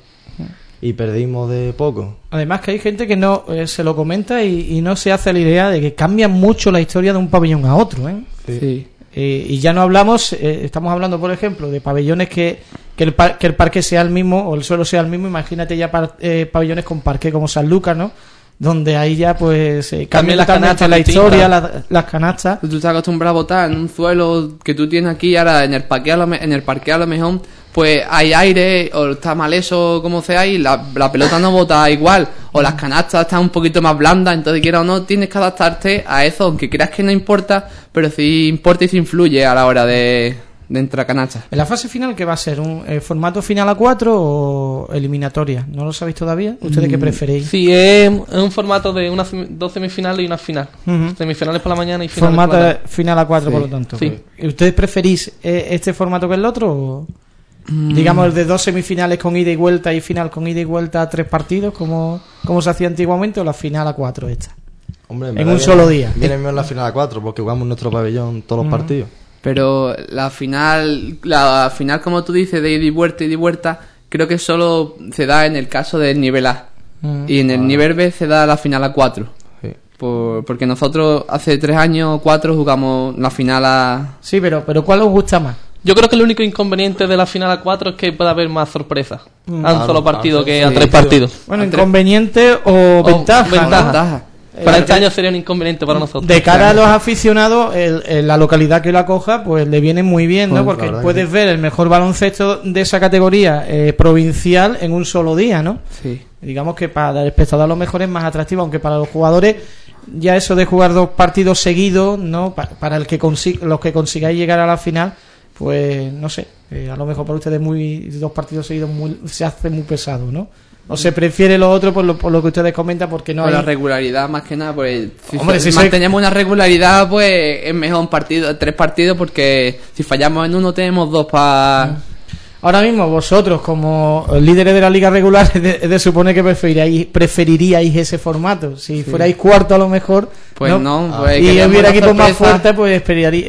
Y perdimos de poco. Además que hay gente que no se lo comenta y no se hace la idea de que cambia mucho la historia de un pabellón a otro, ¿eh? Sí. Y ya no hablamos, estamos hablando, por ejemplo, de pabellones que el parque sea el mismo o el suelo sea el mismo. Imagínate ya pabellones con parque como San Lucas, ¿no? Donde ahí ya pues cambia las canastas, la historia, las canastas. Tú estás acostumbrado a botar en un suelo que tú tienes aquí, ahora en el parque a lo mejor pues hay aire o está mal eso como sea y la pelota no bota igual o las canastas están un poquito más blandas, entonces quiera o no tienes que adaptarte a eso, aunque creas que no importa, pero sí importa y sí influye a la hora de entrar a canastas. ¿En la fase final qué va a ser? ¿Un formato final a 4 o eliminatoria? ¿No lo sabéis todavía? ¿Ustedes qué preferéis? Sí, es un formato de 2 semifinales y una final. Uh-huh. Semifinales por la mañana y finales formato por la tarde. Final a 4, sí. Por lo tanto. Sí. ¿Ustedes preferís este formato que el otro? ¿O digamos el de 2 semifinales con ida y vuelta y final con ida y vuelta a 3 partidos como se hacía antiguamente, o la final a 4 esta? Hombre, en un solo día. Viene mejor la final a 4 porque jugamos en nuestro pabellón todos los partidos. Pero la final como tú dices, de ida y vuelta, creo que solo se da en el caso del nivel A. Y en el nivel B se da la final a 4. Sí. Porque nosotros hace 3 años o 4 jugamos la final a... Sí, pero ¿cuál os gusta más? Yo creo que el único inconveniente de la final a 4 es que puede haber más sorpresas a un solo partido que a 3 partidos. Bueno, inconveniente o ventaja. Ventaja. Para este año sería un inconveniente para nosotros. De cara a los aficionados, la localidad que lo acoja, pues le viene muy bien, ¿no? Porque puedes ver el mejor baloncesto de esa categoría provincial en un solo día, ¿no? Sí. Digamos que para el espectador a lo mejor es más atractivo, aunque para los jugadores ya eso de jugar 2 partidos seguidos, ¿no? Para los que consigáis llegar a la final, pues no sé, a lo mejor para ustedes 2 partidos seguidos se hace muy pesado, ¿no? O se prefiere lo otro por lo que ustedes comentan, porque no por hay... la regularidad más que nada, pues si mantenemos una regularidad, pues es mejor 3 partidos, porque si fallamos en uno tenemos 2 para... Ahora mismo vosotros como líderes de la liga regular es de suponer que preferiríais ese formato. Si fuerais cuarto a lo mejor, pues no pues y hubiera equipos más fuertes, pues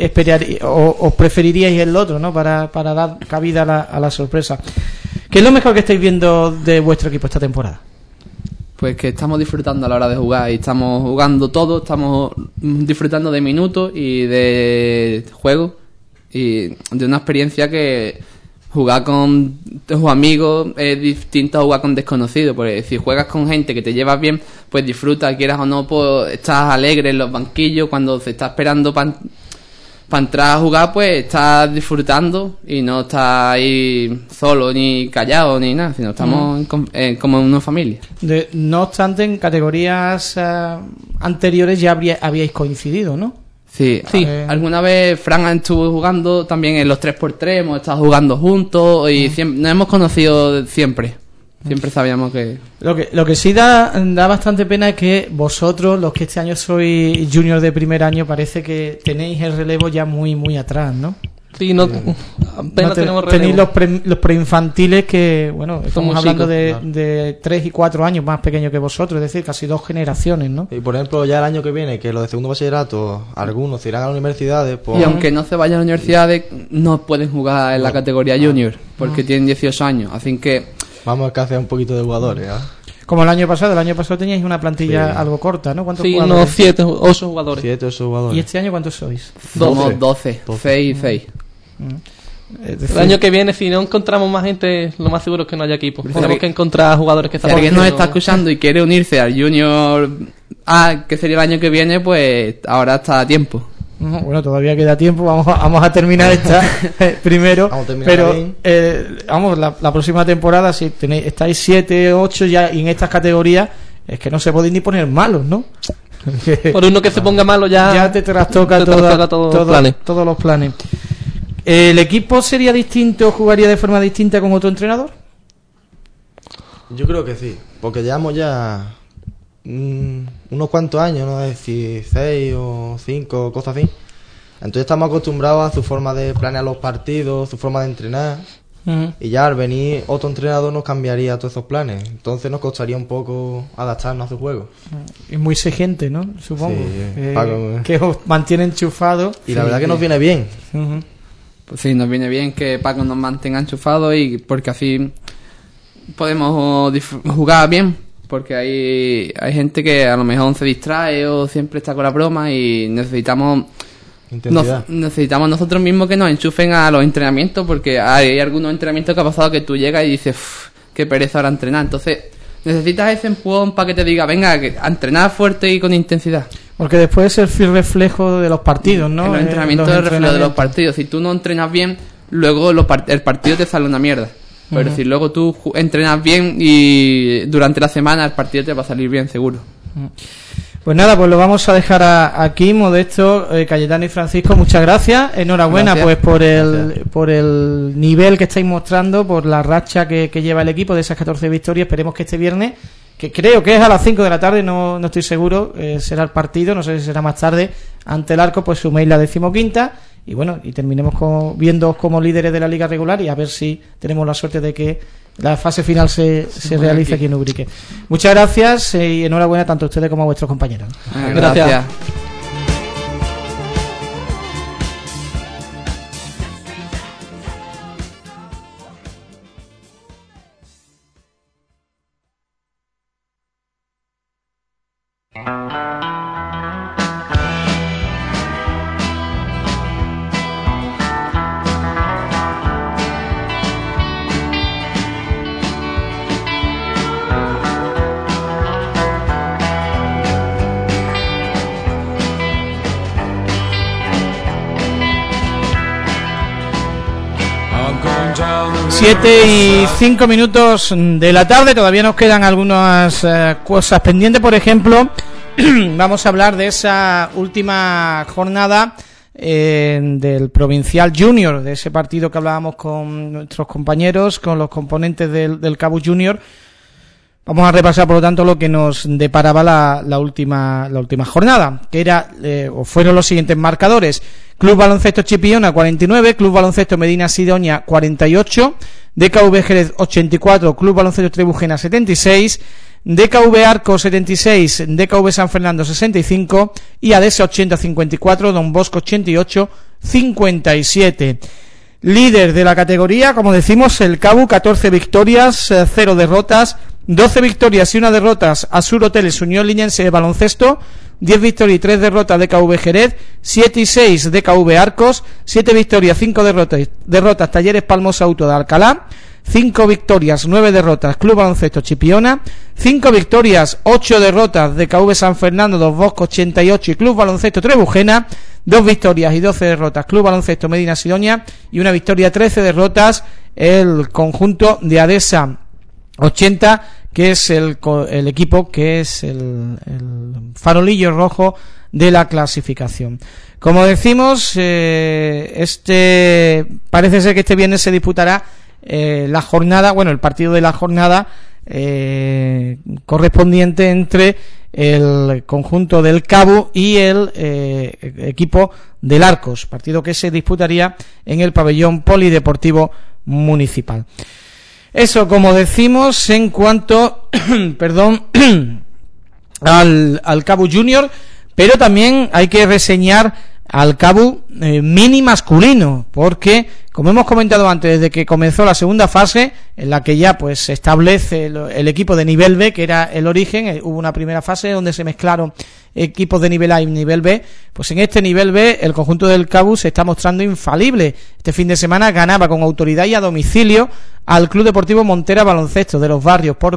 os preferiríais el otro, ¿no? Para dar cabida a la sorpresa. ¿Qué es lo mejor que estáis viendo de vuestro equipo esta temporada? pues que estamos disfrutando a la hora de jugar y estamos jugando todo, estamos disfrutando de minutos y de juego y de una experiencia que jugar con tus amigos es distinto a jugar con desconocidos, porque si juegas con gente que te llevas bien, pues disfrutas, quieras o no, pues estás alegre en los banquillos, cuando se está esperando para entrar a jugar, pues estás disfrutando y no estás ahí solo ni callado ni nada, sino estamos como en una familia. No obstante, en categorías anteriores ya habíais coincidido, ¿no? Sí. Alguna vez Fran estuvo jugando también en los 3x3, hemos estado jugando juntos y nos hemos conocido siempre. Siempre sabíamos que... Lo que sí da bastante pena es que vosotros, los que este año sois juniors de primer año, parece que tenéis el relevo ya muy, muy atrás, ¿no? Sí, apenas tenemos relevo. Tenéis los preinfantiles que, bueno, estamos hablando chicos, de 3 y 4 años más pequeños que vosotros, es decir, casi 2 generaciones, ¿no? Y por ejemplo, ya el año que viene, que los de segundo bachillerato, algunos se irán a las universidades, pues... Y aunque no se vayan a las universidades, no pueden jugar en la categoría junior, porque tienen 18 años, así que... Vamos a alcanzar un poquito de jugadores, ¿eh? Como el año pasado teníais una plantilla algo corta, ¿no? ¿Cuántos jugadores? Unos 7, 8 jugadores. 7, 8 jugadores. ¿Y este año cuántos sois? Somos 12, 6 y 6. El año que viene, si no encontramos más gente, lo más seguro es que no haya equipo. Tenemos que encontrar jugadores que están... Si alguien nos está escuchando y quiere unirse al Junior A, que sería el año que viene, pues ahora está a tiempo. Bueno, todavía queda tiempo, vamos a terminar esta primero, pero la próxima temporada, si estáis 7, 8 ya y en estas categorías, es que no se podéis ni poner malos, ¿no? Por uno que se ponga malo ya te trastoca todos los planes. ¿El equipo sería distinto, jugaría de forma distinta con otro entrenador? Yo creo que sí, porque llevamos ya unos cuantos años, no es decir 6 o 5, cosas así. Entonces estamos acostumbrados a su forma de planear los partidos, su forma de entrenar. Y ya al venir otro entrenador nos cambiaría todos esos planes. Entonces nos costaría un poco adaptarnos a su juego. Es muy exigente, ¿no? Supongo. Sí, Paco, que os mantiene enchufados. Y la verdad que nos viene bien. Pues sí, nos viene bien que Paco nos mantenga enchufados, y porque así podemos jugar bien. Porque hay gente que a lo mejor se distrae o siempre está con la broma, y necesitamos nosotros mismos que nos enchufen a los entrenamientos, porque hay algunos entrenamientos que ha pasado que tú llegas y dices, qué pereza ahora entrenar. Entonces necesitas ese empujón para que te diga, venga, a entrenar fuerte y con intensidad. Porque después es el fiel reflejo de los partidos, ¿no? El entrenamiento es el reflejo de los partidos. Si tú no entrenas bien, luego el partido te sale una mierda. Pero si luego tú entrenas bien y durante la semana el partido te va a salir bien, seguro. Pues nada, pues lo vamos a dejar aquí, Modesto, Cayetano y Francisco, muchas gracias. Enhorabuena, pues por el nivel que estáis mostrando, por la racha que lleva el equipo de esas 14 victorias. Esperemos que este viernes, que creo que es a las 5 de la tarde, no estoy seguro, será el partido, no sé si será más tarde, ante el Arco, pues suméis la 15ª. Y bueno, y terminemos viendo como líderes de la liga regular, y a ver si tenemos la suerte de que la fase final se realice aquí en Ubrique. Muchas gracias y enhorabuena tanto a ustedes como a vuestros compañeros. Gracias. 7:05 de la tarde, todavía nos quedan algunas cosas pendientes. Por ejemplo, vamos a hablar de esa última jornada del Provincial Junior, de ese partido que hablábamos con nuestros compañeros, con los componentes del Cabo Junior. Vamos a repasar, por lo tanto, lo que nos deparaba la última jornada, que fueron los siguientes marcadores: Club Baloncesto Chipiona 49, Club Baloncesto Medina Sidonia 48, DKV Jerez 84, Club Baloncesto Trebujena 76, DKV Arco 76, DKV San Fernando 65 y ADESA 80-54, Don Bosco 88-57. Líder de la categoría, como decimos, el Cabo, 14 victorias, 0 derrotas, 12 victorias y 1 derrota Asur Hoteles Unión Liñense de baloncesto, 10 victorias y 3 derrotas DKV Jerez, 7 y 6 DKV Arcos, 7 victorias, 5 derrotas Talleres Palmos Auto de Alcalá, 5 victorias, 9 derrotas Club Baloncesto Chipiona, 5 victorias, 8 derrotas DKV San Fernando Dos Bosques 88 y Club Baloncesto Trebujena, 2 victorias y 12 derrotas Club Baloncesto Medina Sidonia y una victoria, 13 derrotas el conjunto de Adesa 80, que es el equipo que es el farolillo rojo de la clasificación. Como decimos, parece ser que este viernes se disputará la jornada, el partido de la jornada correspondiente entre el conjunto del Cabu y el equipo del Arcos, partido que se disputaría en el pabellón polideportivo municipal. Eso, como decimos, en cuanto al Cabu Junior, pero también hay que reseñar al Cabu mini masculino, porque como hemos comentado antes, desde que comenzó la segunda fase, en la que ya pues se establece el equipo de nivel B, que era el origen, hubo una primera fase donde se mezclaron equipos de nivel A y nivel B, pues en este nivel B el conjunto del Cabu se está mostrando infalible. Este fin de semana ganaba con autoridad y a domicilio al Club Deportivo Montera Baloncesto de los Barrios por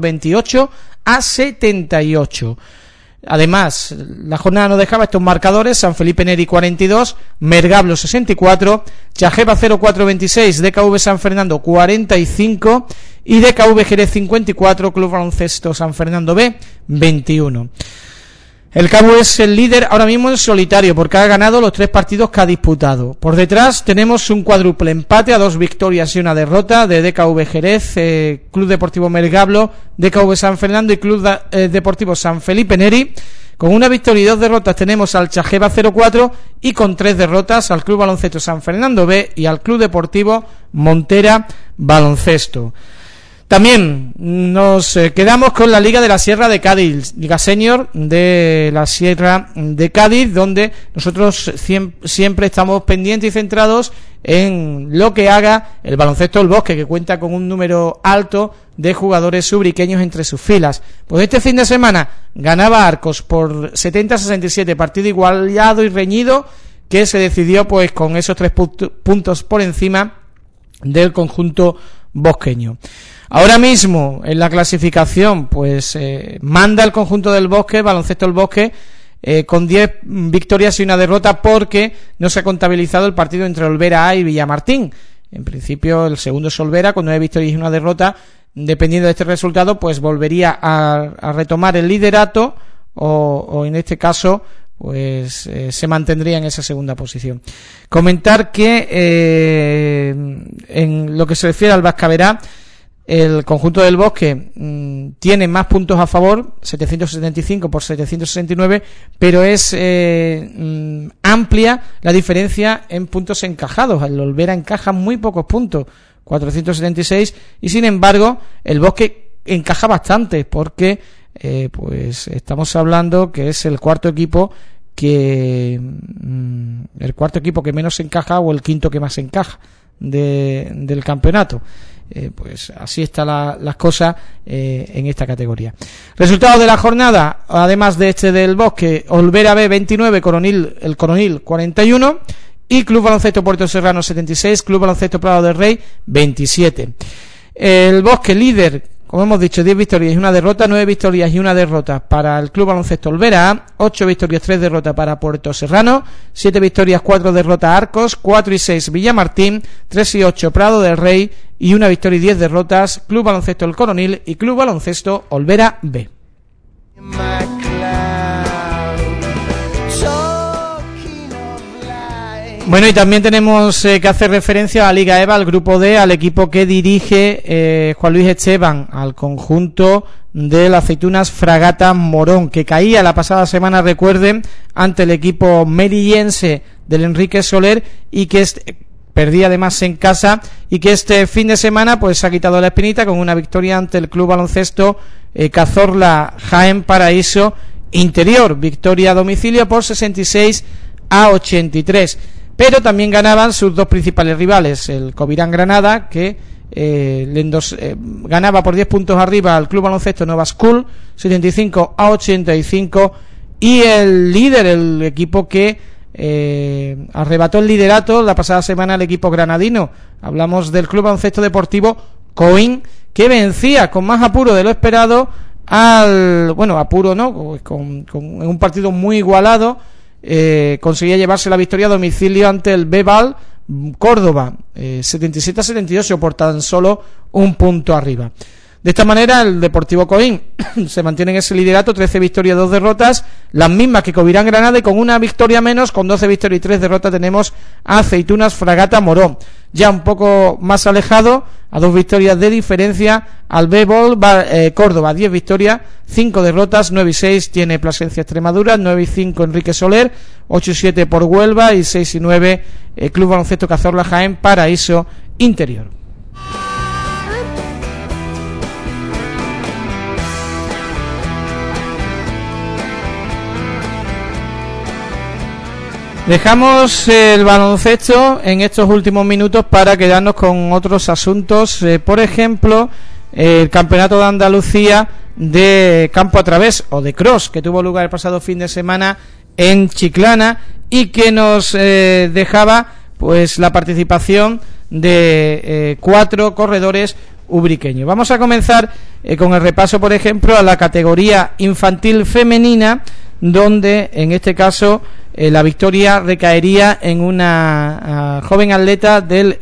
28-78. Además, la jornada nos dejaba estos marcadores: San Felipe Neri 42, Mergablo 64, Chajeva 0426, DKV San Fernando 45 y DKV Jerez 54, Club Baloncesto San Fernando B 21. El Cabu es el líder ahora mismo en solitario porque ha ganado los 3 partidos que ha disputado. Por detrás tenemos un cuádruple empate a 2 victorias y 1 derrota de DKV Jerez, Club Deportivo Mergablo, DKV San Fernando y Club Deportivo San Felipe Neri. Con 1 victoria y 2 derrotas tenemos al Chajeva 04 y con 3 derrotas al Club Baloncesto San Fernando B y al Club Deportivo Montera Baloncesto. También nos quedamos con la Liga de la Sierra de Cádiz, Liga Senior de la Sierra de Cádiz, donde nosotros siempre estamos pendientes y centrados en lo que haga el Baloncesto del Bosque, que cuenta con un número alto de jugadores subriqueños entre sus filas. Pues este fin de semana ganaba Arcos por 70-67, partido igualado y reñido, que se decidió pues con esos 3 puntos por encima del conjunto bosqueño. Ahora mismo en la clasificación pues manda el conjunto del Bosque, Baloncesto del Bosque, con 10 victorias y 1 derrota, porque no se ha contabilizado el partido entre Olvera A y Villamartín. En principio el segundo es Olvera con 9 victorias y 1 derrota. Dependiendo de este resultado pues volvería a retomar el liderato o en este caso pues se mantendría en esa segunda posición. Comentar que en lo que se refiere al Vascaverá, el conjunto del Bosque tiene más puntos a favor, 775 por 769, pero es amplia la diferencia en puntos encajados. El Olvera encaja muy pocos puntos, 476, y sin embargo el Bosque encaja bastante, porque pues estamos hablando que es el cuarto equipo que menos encaja, o el quinto que más encaja del campeonato. Pues así están las cosas en esta categoría. Resultados de la jornada, además de este del Bosque: Olvera B 29, el Coronil 41 y Club Baloncesto Puerto Serrano 76, Club Baloncesto Prado del Rey 27. El Bosque líder, como hemos dicho, 10 victorias y 1 derrota, 9 victorias y 1 derrota para el Club Baloncesto Olvera A, 8 victorias, 3 derrotas para Puerto Serrano, 7 victorias, 4 derrotas Arcos, 4 y 6 Villamartín, 3 y 8 Prado del Rey y 1 victoria y 10 derrotas Club Baloncesto El Coronil y Club Baloncesto Olvera B. Bueno, y también tenemos que hacer referencia a la Liga EVA, al grupo D, al equipo que dirige Juan Luis Esteban, al conjunto de las Aceitunas Fragata Morón, que caía la pasada semana, recuerden, ante el equipo merillense del Enrique Soler, y que perdía además en casa, y que este fin de semana pues ha quitado la espinita con una victoria ante el Club Baloncesto Cazorla Jaén Paraíso Interior, victoria a domicilio por 66-83. Pero también ganaban sus 2 principales rivales, el Covirán Granada, que ganaba por 10 puntos arriba al Club Baloncesto Nova School, 75-85, y el líder, el equipo que arrebató el liderato la pasada semana, el equipo granadino. Hablamos del Club Baloncesto Deportivo Coín, que vencía con más apuro de lo esperado apuro no, con un partido muy igualado, conseguía llevarse la victoria a domicilio ante el Bebal Córdoba, 77-78, por tan solo un punto arriba. De esta manera el Deportivo Coín se mantiene en ese liderato, 13 victorias, 2 derrotas, las mismas que Covirán Granada, y con una victoria menos, con 12 victorias y 3 derrotas, tenemos a Aceitunas Fragata Morón. Ya un poco más alejado, a 2 victorias de diferencia, al B-Ball Córdoba, 10 victorias, 5 derrotas, 9 y 6 tiene Plasencia Extremadura, 9 y 5 Enrique Soler, 8 y 7 por Huelva, y 6 y 9 Club Baloncesto Cazorla Jaén Paraíso Interior. Dejamos el baloncesto en estos últimos minutos para quedarnos con otros asuntos, por ejemplo, el Campeonato de Andalucía de campo a través o de cross, que tuvo lugar el pasado fin de semana en Chiclana, y que nos dejaba pues la participación de 4 corredores ubriqueños. Vamos a comenzar con el repaso, por ejemplo, a la categoría infantil femenina, donde en este caso la victoria recaería en una joven atleta del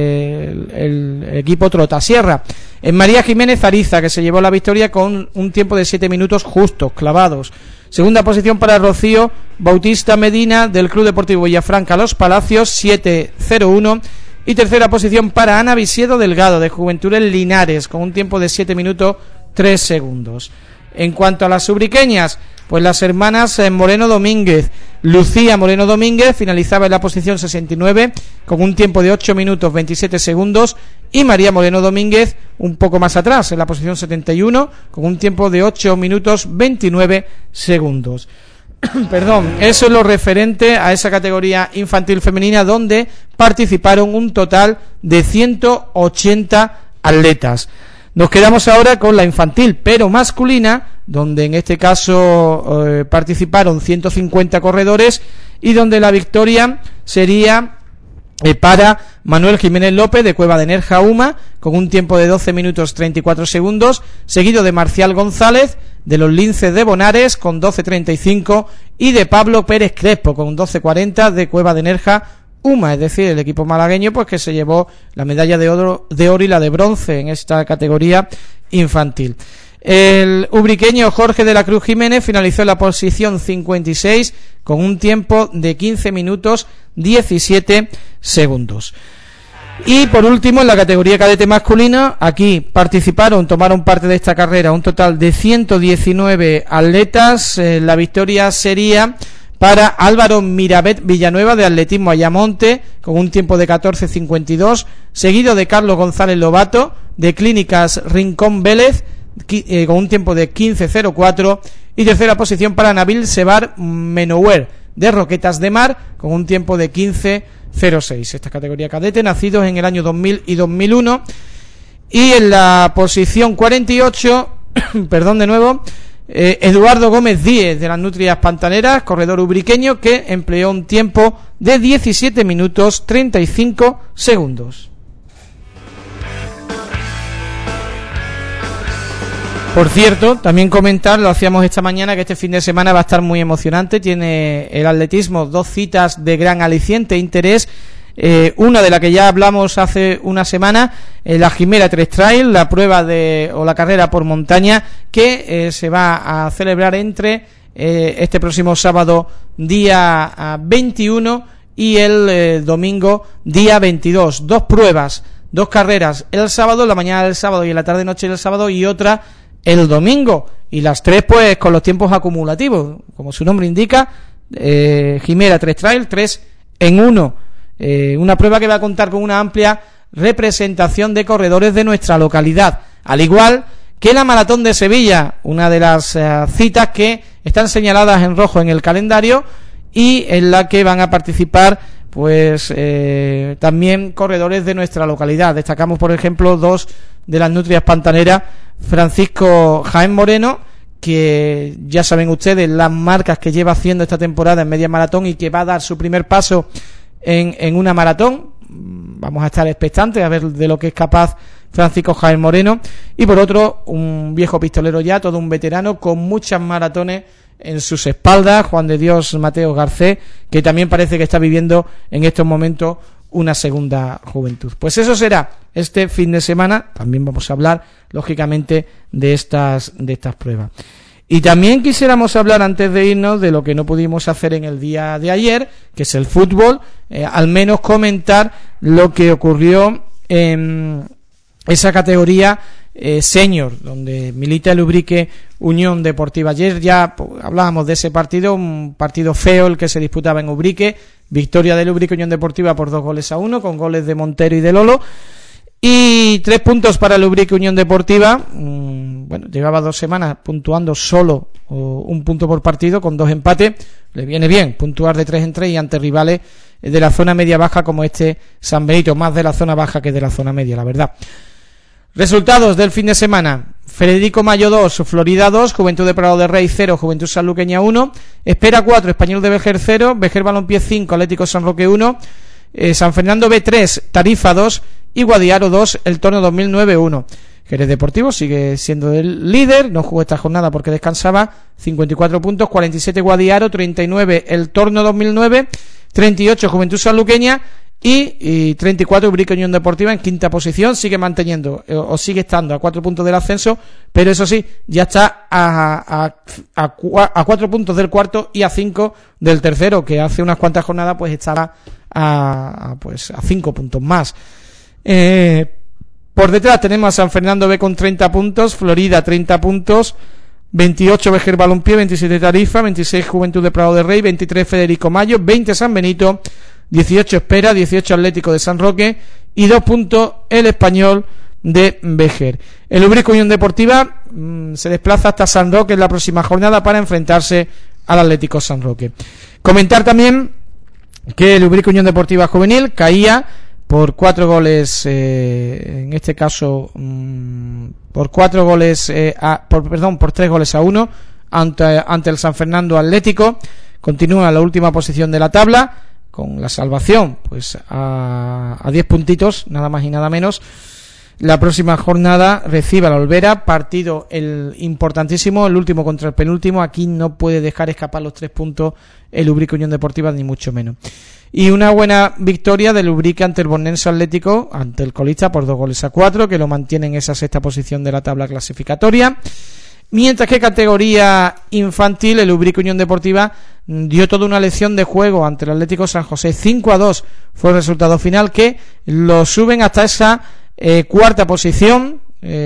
el equipo Trotasierra, en María Jiménez Ariza, que se llevó la victoria con un tiempo de 7 minutos justos, clavados. Segunda posición para Rocío Bautista Medina, del Club Deportivo Villafranca Los Palacios, 7:01. Y tercera posición para Ana Visiedo Delgado, de Juventudes Linares, con un tiempo de 7 minutos 3 segundos. En cuanto a las ubriqueñas, pues las hermanas Moreno Domínguez, Lucía Moreno Domínguez finalizaba en la posición 69 con un tiempo de 8 minutos 27 segundos, y María Moreno Domínguez un poco más atrás, en la posición 71 con un tiempo de 8 minutos 29 segundos. Perdón, eso es lo referente a esa categoría infantil femenina, donde participaron un total de 180 atletas. Nos quedamos ahora con la infantil pero masculina, donde en este caso participaron 150 corredores, y donde la victoria sería para Manuel Jiménez López, de Cueva de Nerja Uma, con un tiempo de 12 minutos 34 segundos, seguido de Marcial González, de los Linces de Bonares, con 12:35, y de Pablo Pérez Crespo, con 12:40, de Cueva de Nerja Uma, es decir, el equipo malagueño pues que se llevó la medalla de oro y la de bronce en esta categoría infantil. El ubriqueño Jorge de la Cruz Jiménez finalizó en la posición 56 con un tiempo de 15 minutos 17 segundos. Y por último, en la categoría cadete masculina, aquí tomaron parte de esta carrera un total de 119 atletas. La victoria sería para Álvaro Mirabet Villanueva, de Atletismo Ayamonte, con un tiempo de 14:52, seguido de Carlos González Lobato, de Clínicas Rincón Vélez, con un tiempo de 15:04, y tercera posición para Nabil Sebar Menouer, de Roquetas de Mar, con un tiempo de 15:06. Esta categoría cadete, nacidos en el año 2000 y 2001. Y en la posición 48, Eduardo Gómez Díez, de las Nutrias Pantaneras, corredor ubriqueño, que empleó un tiempo de 17 minutos 35 segundos. Por cierto, también comentar, lo hacíamos esta mañana, que este fin de semana va a estar muy emocionante. Tiene el atletismo 2 citas de gran aliciente e interés. Una de la que ya hablamos hace una semana, la Jimera 3 Trail, la prueba la carrera por montaña, que se va a celebrar entre este próximo sábado día 21 y el domingo día 22. 2 pruebas, 2 carreras, el sábado, la mañana del sábado y en la tarde noche del sábado, y otra el domingo, y las 3 pues con los tiempos acumulativos, como su nombre indica. Jimera 3 Trail, 3 en 1. Una prueba que va a contar con una amplia representación de corredores de nuestra localidad, al igual que la Maratón de Sevilla, una de las citas que están señaladas en rojo en el calendario, y en la que van a participar pues también corredores de nuestra localidad. Destacamos, por ejemplo, 2 de las nutrias pantaneras, Francisco Jaén Moreno, que ya saben ustedes las marcas que lleva haciendo esta temporada en media maratón y que va a dar su primer paso en una maratón. Vamos a estar expectantes a ver de lo que es capaz Francisco Jaén Moreno. Y por otro, un viejo pistolero ya, todo un veterano con muchas maratones en sus espaldas, Juan de Dios Mateo Garcés, que también parece que está viviendo en estos momentos una segunda juventud. Pues eso será este fin de semana. También vamos a hablar, lógicamente, de estas pruebas. Y también quisiéramos hablar, antes de irnos, de lo que no pudimos hacer en el día de ayer, que es el fútbol, al menos comentar lo que ocurrió en esa categoría senior, donde milita el Ubrique Unión Deportiva. Ayer ya hablábamos de ese partido, un partido feo el que se disputaba en Ubrique, victoria del Ubrique Unión Deportiva por 2-1, con goles de Montero y de Lolo, y 3 puntos para el Ubrique Unión Deportiva. Bueno, llevaba 2 semanas puntuando solo un punto por partido, con 2 empates. Le viene bien puntuar de 3 en 3 y ante rivales de la zona media-baja como este San Benito, más de la zona baja que de la zona media, la verdad. Resultados del fin de semana: Federico Mayo 2, Florida 2, Juventud de Prado de Rey 0, Juventud Sanluqueña 1, Espera 4, Español de Vejer 0, Vejer Balompié 5, Atlético San Roque 1, San Fernando B 3, Tarifa 2 y Guadiaro 2, El Torno 2009 1. Jerez Deportivo sigue siendo el líder, no jugó esta jornada porque descansaba, 54 puntos, 47 Guadiaro, 39 El Torno 2009, 38 Juventud Sanluqueña y 34 Ubrique Unión Deportiva en quinta posición. Sigue manteniendo o sigue estando a 4 puntos del ascenso, pero eso sí, ya está a 4 puntos del cuarto y a 5 del tercero, que hace unas cuantas jornadas pues estaba a 5 puntos más. Por detrás tenemos a San Fernando B con 30 puntos, Florida 30 puntos, 28 Vejer Balompié, 27 Tarifa, 26 Juventud de Prado de Rey, 23 Federico Mayo, 20 San Benito, 18 Espera, 18 Atlético de San Roque y 2 puntos el Español de Vejer. El Ubrique Unión Deportiva se desplaza hasta San Roque en la próxima jornada para enfrentarse al Atlético San Roque. Comentar también que el Ubrique Unión Deportiva Juvenil caía por 4 goles, en este caso por 3 goles a 1 ante el San Fernando Atlético. Continúa en la última posición de la tabla con la salvación pues a 10 puntitos, nada más y nada menos. La próxima jornada recibe a la Olvera, partido importantísimo, el último contra el penúltimo. Aquí no puede dejar escapar los 3 puntos el Ubrique Unión Deportiva, ni mucho menos. Y una buena victoria del Ubrique ante el Bornense Atlético, ante el colista, por 2-4, que lo mantiene en esa sexta posición de la tabla clasificatoria. Mientras que categoría infantil, el Ubrique Unión Deportiva dio toda una lección de juego ante el Atlético San José. 5-2 fue el resultado final, que lo suben hasta esa cuarta posición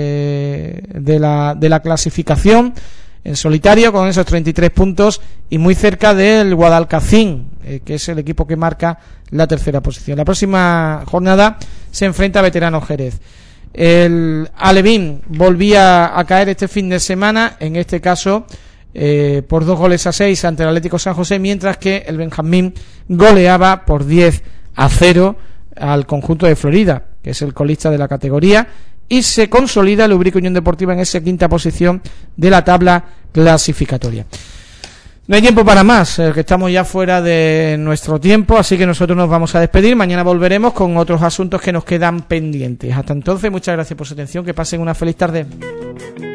de la clasificación en solitario, con esos 33 puntos y muy cerca del Guadalcacín, que es el equipo que marca la tercera posición. La próxima jornada se enfrenta a Veteranos Jerez. El Alevín volvía a caer este fin de semana, en este caso por 2-6 ante el Atlético San José, mientras que el Benjamín goleaba por 10-0 al conjunto de Florida, que es el colista de la categoría, y se consolida el Ubrique Unión Deportiva en esa quinta posición de la tabla clasificatoria. No hay tiempo para más, que estamos ya fuera de nuestro tiempo, así que nosotros nos vamos a despedir. Mañana volveremos con otros asuntos que nos quedan pendientes. Hasta entonces, muchas gracias por su atención, que pasen una feliz tarde.